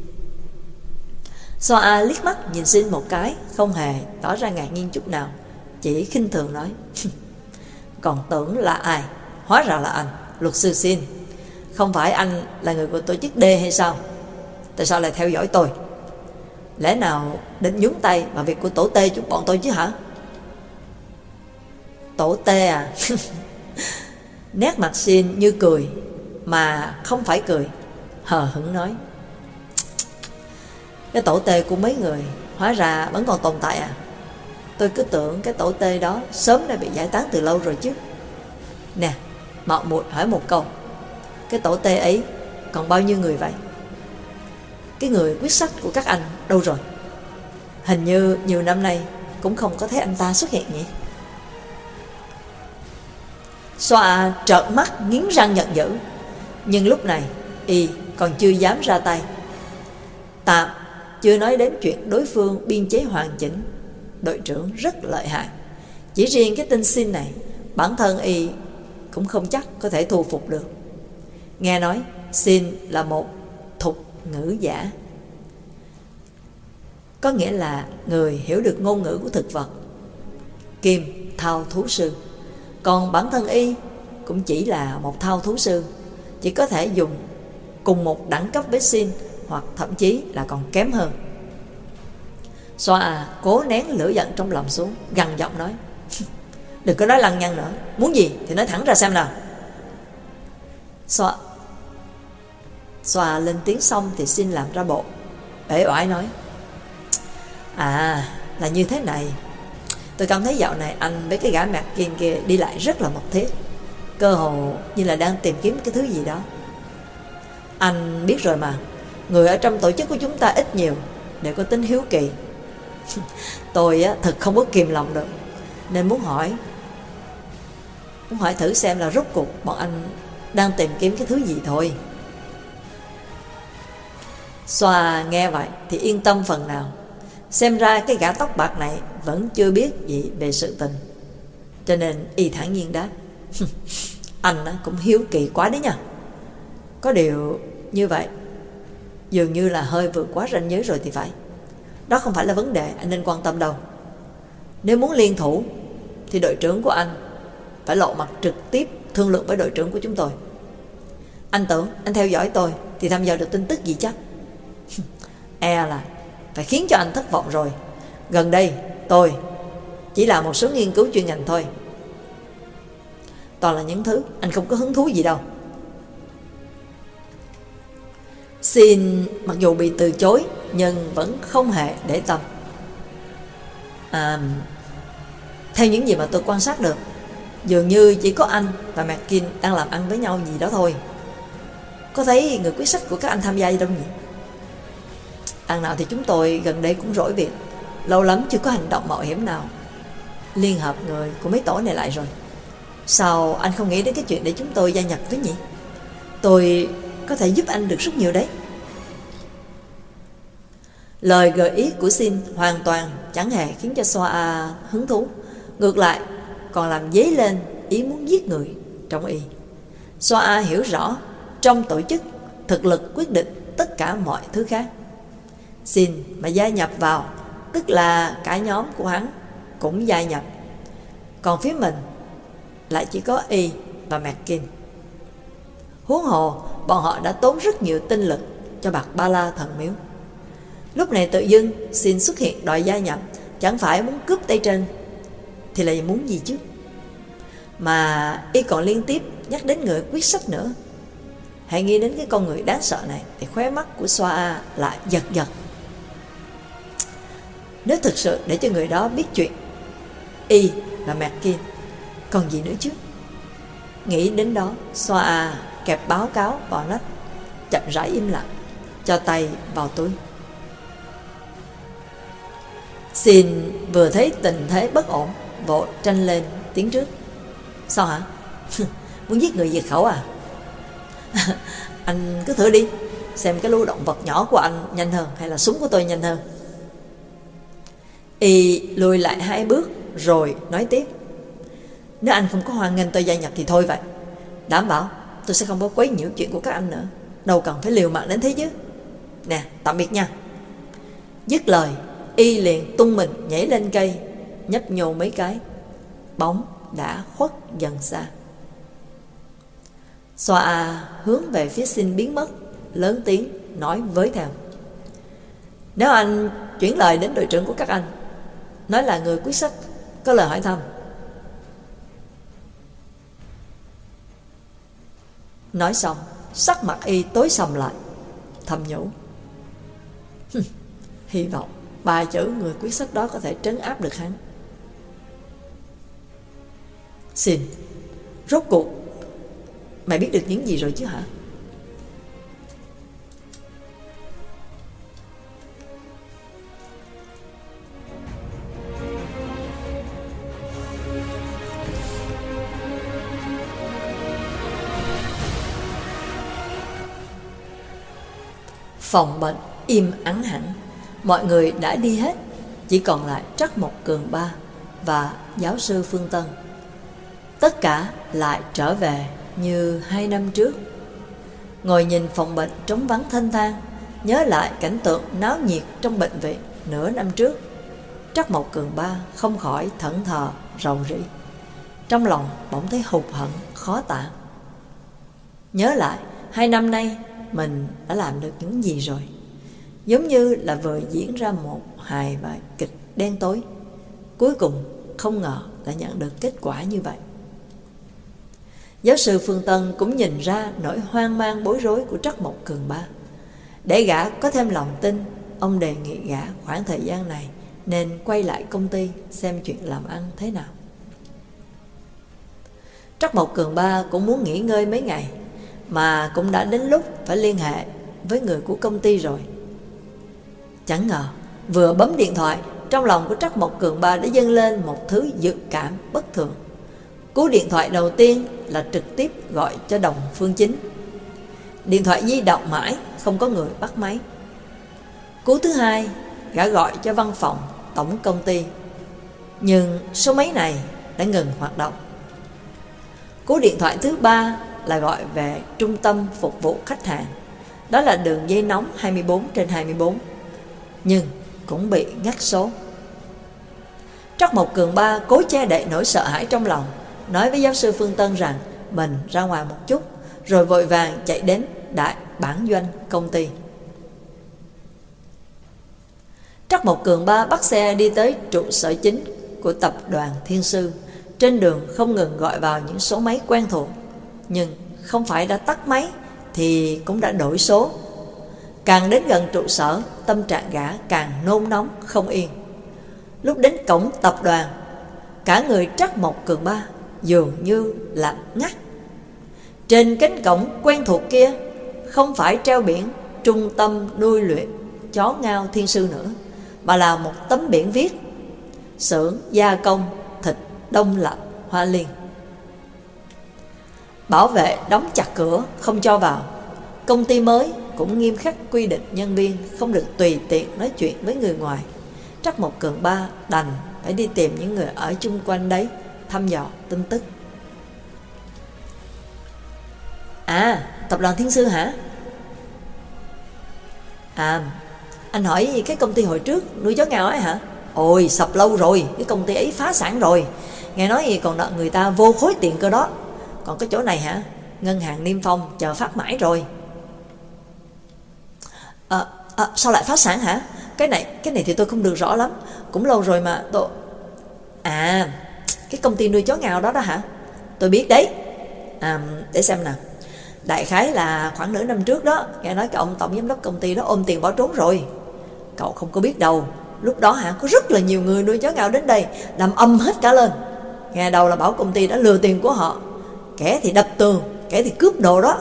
Xoa liếc mắt nhìn Sin một cái, không hề tỏ ra ngạc nhiên chút nào, chỉ khinh thường nói: Còn tưởng là ai, hóa ra là anh, luật sư Sin. Không phải anh là người của tổ chức D hay sao? Tại sao lại theo dõi tôi? Lẽ nào định nhúng tay vào việc của tổ tê chúng bọn tôi chứ hả? Tổ tê à? Nét mặt Sin như cười mà không phải cười, hờ hững nói: Cái tổ tê của mấy người hóa ra vẫn còn tồn tại à? Tôi cứ tưởng cái tổ tê đó sớm đã bị giải tán từ lâu rồi chứ. Nè, mạo muội hỏi một câu, cái tổ tê ấy còn bao nhiêu người vậy? Cái người quyết sách của các anh đâu rồi? Hình như nhiều năm nay cũng không có thấy anh ta xuất hiện nhỉ? Xoa trợn mắt nghiến răng giận dữ, nhưng lúc này y còn chưa dám ra tay. Tạm chưa nói đến chuyện đối phương biên chế hoàn chỉnh, đội trưởng rất lợi hại. Chỉ riêng cái tên Xin này, bản thân y cũng không chắc có thể thu phục được. Nghe nói Xin là một thục ngữ giả, có nghĩa là người hiểu được ngôn ngữ của thực vật, kim thao thú sư. Còn bản thân y cũng chỉ là một thao thú sư, chỉ có thể dùng cùng một đẳng cấp với Xin, hoặc thậm chí là còn kém hơn. Xoa à cố nén lửa giận trong lòng xuống, gằn giọng nói: đừng có nói lăng nhăng nữa, muốn gì thì nói thẳng ra xem nào. Xoa Xoa lên tiếng xong thì Xin làm ra bộ uể oải nói: à, là như thế này. Tôi cảm thấy dạo này anh với cái gã Mạc Kiên kia đi lại rất là mật thiết, cơ hồ như là đang tìm kiếm cái thứ gì đó. Anh biết rồi mà, người ở trong tổ chức của chúng ta ít nhiều đều có tính hiếu kỳ. Tôi á, thật không có kìm lòng được, nên muốn hỏi Muốn hỏi thử xem là rốt cuộc bọn anh đang tìm kiếm cái thứ gì thôi. Xoa nghe vậy thì yên tâm phần nào. Xem ra cái gã tóc bạc này vẫn chưa biết gì về sự tình, cho nên y thản nhiên đáp: anh cũng hiếu kỳ quá đấy nha. Có điều như vậy dường như là hơi vượt quá ranh giới rồi thì phải. Đó không phải là vấn đề anh nên quan tâm đâu. Nếu muốn liên thủ thì đội trưởng của anh phải lộ mặt trực tiếp thương lượng với đội trưởng của chúng tôi. Anh tưởng anh theo dõi tôi thì thăm dò được tin tức gì chắc? E là phải khiến cho anh thất vọng rồi. Gần đây tôi chỉ là một số nghiên cứu chuyên ngành thôi, toàn là những thứ anh không có hứng thú gì đâu. Xin mặc dù bị từ chối nhưng vẫn không hề để tâm. À, theo những gì mà tôi quan sát được, dường như chỉ có anh và McKin đang làm ăn với nhau gì đó thôi. Có thấy người quyết sách của các anh tham gia gì đâu nhỉ? Đằng nào thì chúng tôi gần đây cũng rỗi việc, lâu lắm chưa có hành động mạo hiểm nào liên hợp người của mấy tổ này lại rồi. Sao anh không nghĩ đến cái chuyện để chúng tôi gia nhập với nhỉ? Tôi có thể giúp anh được rất nhiều đấy. Lời gợi ý của Xin hoàn toàn chẳng hề khiến cho Xoa hứng thú, ngược lại còn làm dấy lên ý muốn giết người trong y. Xoa hiểu rõ trong tổ chức thực lực quyết định tất cả mọi thứ khác. Xin mà gia nhập vào tức là cả nhóm của hắn cũng gia nhập, còn phía mình lại chỉ có y và McKin. Huống hồ bọn họ đã tốn rất nhiều tinh lực cho bạc Ba La thần miếu. Lúc này tự dưng Xin xuất hiện đòi gia nhập, chẳng phải muốn cướp tay chân thì là muốn gì chứ? Mà y còn liên tiếp nhắc đến người quyết sách nữa. Hãy nghĩ đến cái con người đáng sợ này thì khóe mắt của Xoa lại giật giật. Nếu thực sự để cho người đó biết chuyện y và McKin, còn gì nữa chứ? Nghĩ đến đó, Xoa kẹp báo cáo vào nách, chậm rãi im lặng, cho tay vào túi. Xin vừa thấy tình thế bất ổn, vội tranh lên tiếng trước: sao hả? Muốn giết người diệt khẩu à? Anh cứ thử đi, xem cái lưu động vật nhỏ của anh nhanh hơn hay là súng của tôi nhanh hơn. Y lùi lại hai bước rồi nói tiếp: nếu anh không có hoan nghênh tôi gia nhập thì thôi vậy. Đảm bảo tôi sẽ không có quấy nhiễu chuyện của các anh nữa, đâu cần phải liều mạng đến thế chứ. Nè, tạm biệt nha. Dứt lời, y liền tung mình nhảy lên cây, nhấp nhô mấy cái, bóng đã khuất dần xa. Xoa hướng về phía Xin biến mất, lớn tiếng nói với theo: nếu anh chuyển lời đến đội trưởng của các anh, nói là người quyết sách có lời hỏi thăm. Nói xong, sắc mặt y tối sầm lại, thầm nhủ: hy vọng ba chữ người quyết sách đó có thể trấn áp được hắn. Xin, rốt cuộc mày biết được những gì rồi chứ hả? Phòng bệnh im ắng hẳn, mọi người đã đi hết, chỉ còn lại Trắc Mộc Cường Ba và giáo sư Phương Tân. Tất cả lại trở về như hai năm trước. Ngồi nhìn phòng bệnh trống vắng thênh thang, nhớ lại cảnh tượng náo nhiệt trong bệnh viện nửa năm trước, Trắc Mộc Cường Ba không khỏi thẫn thờ rầu rĩ. Trong lòng bỗng thấy hụt hẫng khó tả. Nhớ lại hai năm nay mình đã làm được những gì rồi, giống như là vừa diễn ra một hài bài kịch đen tối, cuối cùng không ngờ lại nhận được kết quả như vậy. Giáo sư Phương Tân cũng nhìn ra nỗi hoang mang bối rối của Trắc Mộc Cường Ba. Để gã có thêm lòng tin, ông đề nghị gã khoảng thời gian này nên quay lại công ty xem chuyện làm ăn thế nào. Trắc Mộc Cường Ba cũng muốn nghỉ ngơi mấy ngày, mà cũng đã đến lúc phải liên hệ với người của công ty rồi. Chẳng ngờ vừa bấm điện thoại, trong lòng của Trắc Mộc Cường Ba đã dâng lên một thứ dự cảm bất thường. Cú điện thoại đầu tiên là trực tiếp gọi cho Đồng Phương Chính. Điện thoại di động mãi không có người bắt máy. Cú thứ hai, gã gọi cho văn phòng tổng công ty, nhưng số máy này đã ngừng hoạt động. Cú điện thoại thứ ba là gọi về trung tâm phục vụ khách hàng, đó là đường dây nóng hai mươi bốn trên hai mươi bốn, nhưng cũng bị ngắt số. Trắc Mộc Cường Ba cố che đậy nỗi sợ hãi trong lòng, nói với giáo sư Phương Tân rằng mình ra ngoài một chút, rồi vội vàng chạy đến đại bản doanh công ty. Trắc Mộc Cường Ba bắt xe đi tới trụ sở chính của tập đoàn Thiên Sư. Trên đường không ngừng gọi vào những số máy quen thuộc, nhưng không phải đã tắt máy thì cũng đã đổi số. Càng đến gần trụ sở, tâm trạng gã càng nôn nóng không yên. Lúc đến cổng tập đoàn, cả người Trắc Mộc Cường Ba dường như lạnh ngắt. Trên cánh cổng quen thuộc kia không phải treo biển trung tâm nuôi luyện chó ngao Thiên Sư nữa, mà là một tấm biển viết xưởng gia công thịt đông lạnh Hoa Liên. Bảo vệ đóng chặt cửa không cho vào. Công ty mới cũng nghiêm khắc quy định nhân viên không được tùy tiện nói chuyện với người ngoài. Trắc Mộc Cường Ba đành phải đi tìm những người ở chung quanh đấy thăm dò tin tức. À, tập đoàn Thiên Sư hả? À, anh hỏi cái công ty hồi trước nuôi chó ngao ấy hả? Ôi, sập lâu rồi, cái công ty ấy phá sản rồi. Nghe nói gì còn nợ người ta vô khối tiền cơ đó. Còn cái chỗ này hả? Ngân hàng Niêm Phong chờ phát mãi rồi. À, à, sao lại phá sản hả? Cái này cái này thì tôi không được rõ lắm, cũng lâu rồi mà tôi... À, cái công ty nuôi chó ngao đó đó hả? Tôi biết đấy. À, để xem nào. Đại khái là khoảng nửa năm trước đó, nghe nói cái ông tổng giám đốc công ty đó ôm tiền bỏ trốn rồi. Cậu không có biết đâu, lúc đó hả có rất là nhiều người nuôi chó ngao đến đây làm âm hết cả lên. Nghe đầu là bảo công ty đã lừa tiền của họ, kẻ thì đập tường, kẻ thì cướp đồ đó.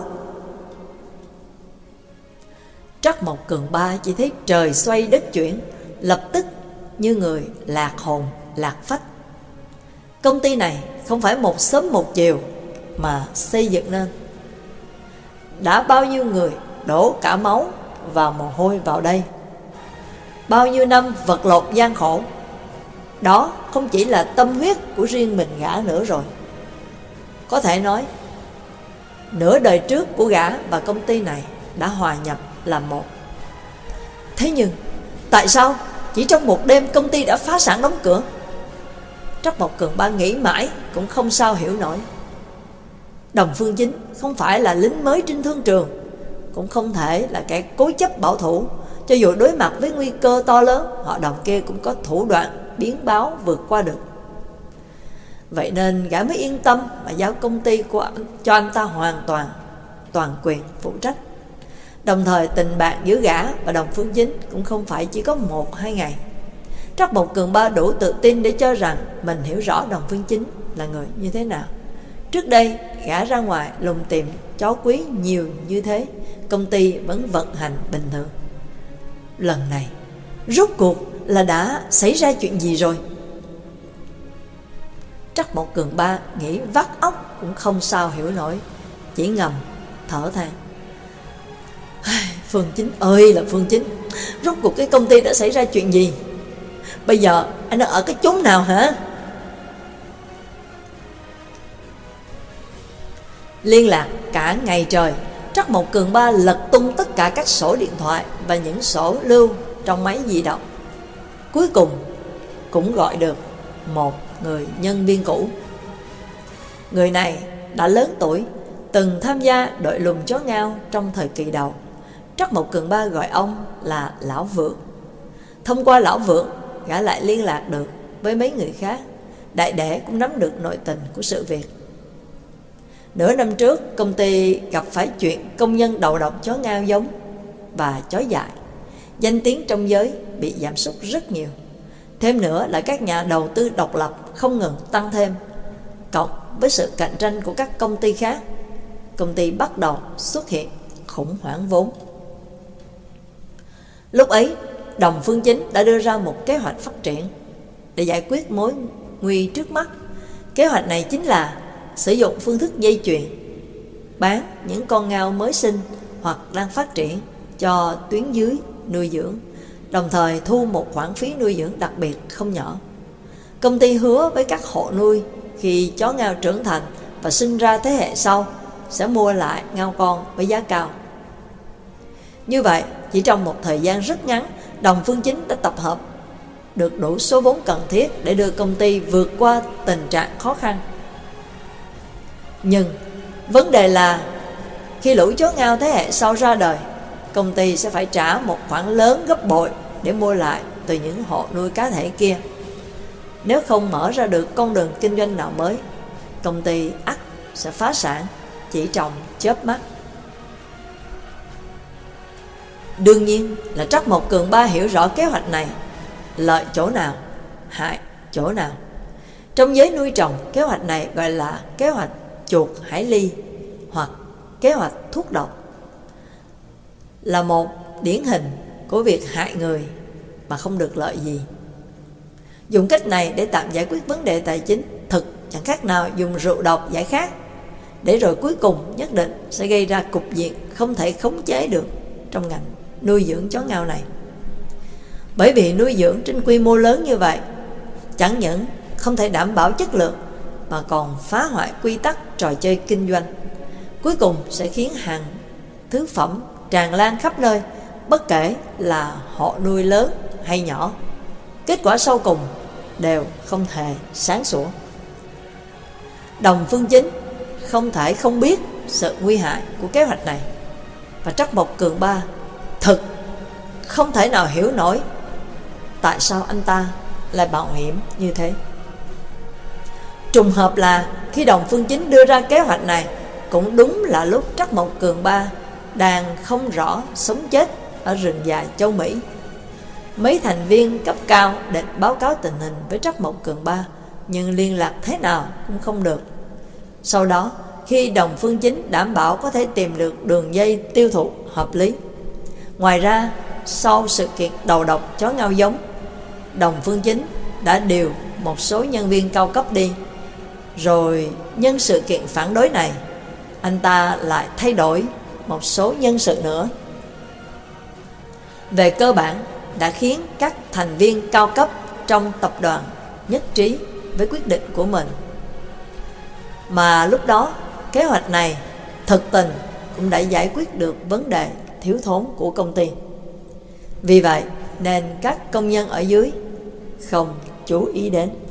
Trắc Mộc Cường Ba chỉ thấy trời xoay đất chuyển, lập tức như người lạc hồn lạc phách. Công ty này không phải một sớm một chiều mà xây dựng nên. Đã bao nhiêu người đổ cả máu và mồ hôi vào đây, bao nhiêu năm vật lộn gian khổ. Đó không chỉ là tâm huyết của riêng mình gã nữa rồi. Có thể nói nửa đời trước của gã và công ty này đã hòa nhập làm một. Thế nhưng tại sao chỉ trong một đêm công ty đã phá sản đóng cửa? Trắc Mộc Cường Ba nghĩ mãi cũng không sao hiểu nổi. Đồng Phương Chính không phải là lính mới trên thương trường, cũng không thể là kẻ cố chấp bảo thủ. Cho dù đối mặt với nguy cơ to lớn, họ Đồng kia cũng có thủ đoạn biến báo vượt qua được. Vậy nên gã mới yên tâm mà giao công ty của anh, cho anh ta hoàn toàn toàn quyền phụ trách. Đồng thời tình bạn giữa gã và Đồng Phương Chính cũng không phải chỉ có một hai ngày. Trắc Mộc Cường Ba đủ tự tin để cho rằng mình hiểu rõ Đồng Phương Chính là người như thế nào. Trước đây gã ra ngoài lùng tìm chó quý nhiều như thế, công ty vẫn vận hành bình thường. Lần này rốt cuộc là đã xảy ra chuyện gì rồi? Trắc Mộc Cường Ba nghĩ vắt óc cũng không sao hiểu nổi, chỉ ngầm thở than. Phương Chính ơi là Phương Chính, rốt cuộc cái công ty đã xảy ra chuyện gì? Bây giờ anh đang ở cái chốn nào hả? Liên lạc cả ngày trời, Trắc Mộc Cường Ba lật tung tất cả các sổ điện thoại và những sổ lưu trong máy di động. Cuối cùng cũng gọi được một người nhân viên cũ. Người này đã lớn tuổi, từng tham gia đội lùng chó ngao trong thời kỳ đầu. Trắc Mộc Cường Ba gọi ông là Lão Vượng. Thông qua Lão Vượng, gã lại liên lạc được với mấy người khác. Đại để cũng nắm được nội tình của sự việc. Nửa năm trước, công ty gặp phải chuyện công nhân đầu độc chó ngao giống và chó dại. Danh tiếng trong giới bị giảm sút rất nhiều. Thêm nữa là các nhà đầu tư độc lập không ngừng tăng thêm. Cộng với sự cạnh tranh của các công ty khác, công ty bắt đầu xuất hiện khủng hoảng vốn. Lúc ấy, Đồng Phương Chính đã đưa ra một kế hoạch phát triển để giải quyết mối nguy trước mắt. Kế hoạch này chính là sử dụng phương thức dây chuyền, bán những con ngao mới sinh hoặc đang phát triển cho tuyến dưới nuôi dưỡng, đồng thời thu một khoản phí nuôi dưỡng đặc biệt không nhỏ. Công ty hứa với các hộ nuôi khi chó ngao trưởng thành và sinh ra thế hệ sau sẽ mua lại ngao con với giá cao. Như vậy, chỉ trong một thời gian rất ngắn, Đồng Phương Chính đã tập hợp được đủ số vốn cần thiết để đưa công ty vượt qua tình trạng khó khăn. Nhưng vấn đề là khi lũ chó ngao thế hệ sau ra đời, công ty sẽ phải trả một khoản lớn gấp bội để mua lại từ những hộ nuôi cá thể kia. Nếu không mở ra được con đường kinh doanh nào mới, công ty ắt sẽ phá sản chỉ trong chớp mắt. Đương nhiên là Trắc Mộc Cường Ba hiểu rõ kế hoạch này lợi chỗ nào, hại chỗ nào. Trong giới nuôi trồng, kế hoạch này gọi là kế hoạch chuột hải ly hoặc kế hoạch thuốc độc, là một điển hình của việc hại người mà không được lợi gì. Dùng cách này để tạm giải quyết vấn đề tài chính thực chẳng khác nào dùng rượu độc giải khát, để rồi cuối cùng nhất định sẽ gây ra cục diện không thể khống chế được trong ngành nuôi dưỡng chó ngao này. Bởi vì nuôi dưỡng trên quy mô lớn như vậy chẳng những không thể đảm bảo chất lượng mà còn phá hoại quy tắc trò chơi kinh doanh, cuối cùng sẽ khiến hàng thứ phẩm tràn lan khắp nơi, bất kể là hộ nuôi lớn hay nhỏ. Kết quả sau cùng đều không hề sáng sủa. Đồng Phương Chính không thể không biết sự nguy hại của kế hoạch này, và Trắc Mộc Cường Ba thực không thể nào hiểu nổi tại sao anh ta lại mạo hiểm như thế. Trùng hợp là khi Đồng Phương Chính đưa ra kế hoạch này cũng đúng là lúc Trắc Mộc Cường Ba đang không rõ sống chết ở rừng già châu Mỹ. Mấy thành viên cấp cao định báo cáo tình hình với Trắc Mộc Cường Ba, nhưng liên lạc thế nào cũng không được. Sau đó, khi Đồng Phương Chính đảm bảo có thể tìm được đường dây tiêu thụ hợp lý. Ngoài ra, sau sự kiện đầu độc chó ngao giống, Đồng Phương Chính đã điều một số nhân viên cao cấp đi. Rồi nhân sự kiện phản đối này, anh ta lại thay đổi một số nhân sự nữa. Về cơ bản đã khiến các thành viên cao cấp trong tập đoàn nhất trí với quyết định của mình. Mà lúc đó, kế hoạch này thực tình cũng đã giải quyết được vấn đề thiếu thốn của công ty. Vì vậy nên các công nhân ở dưới không chú ý đến.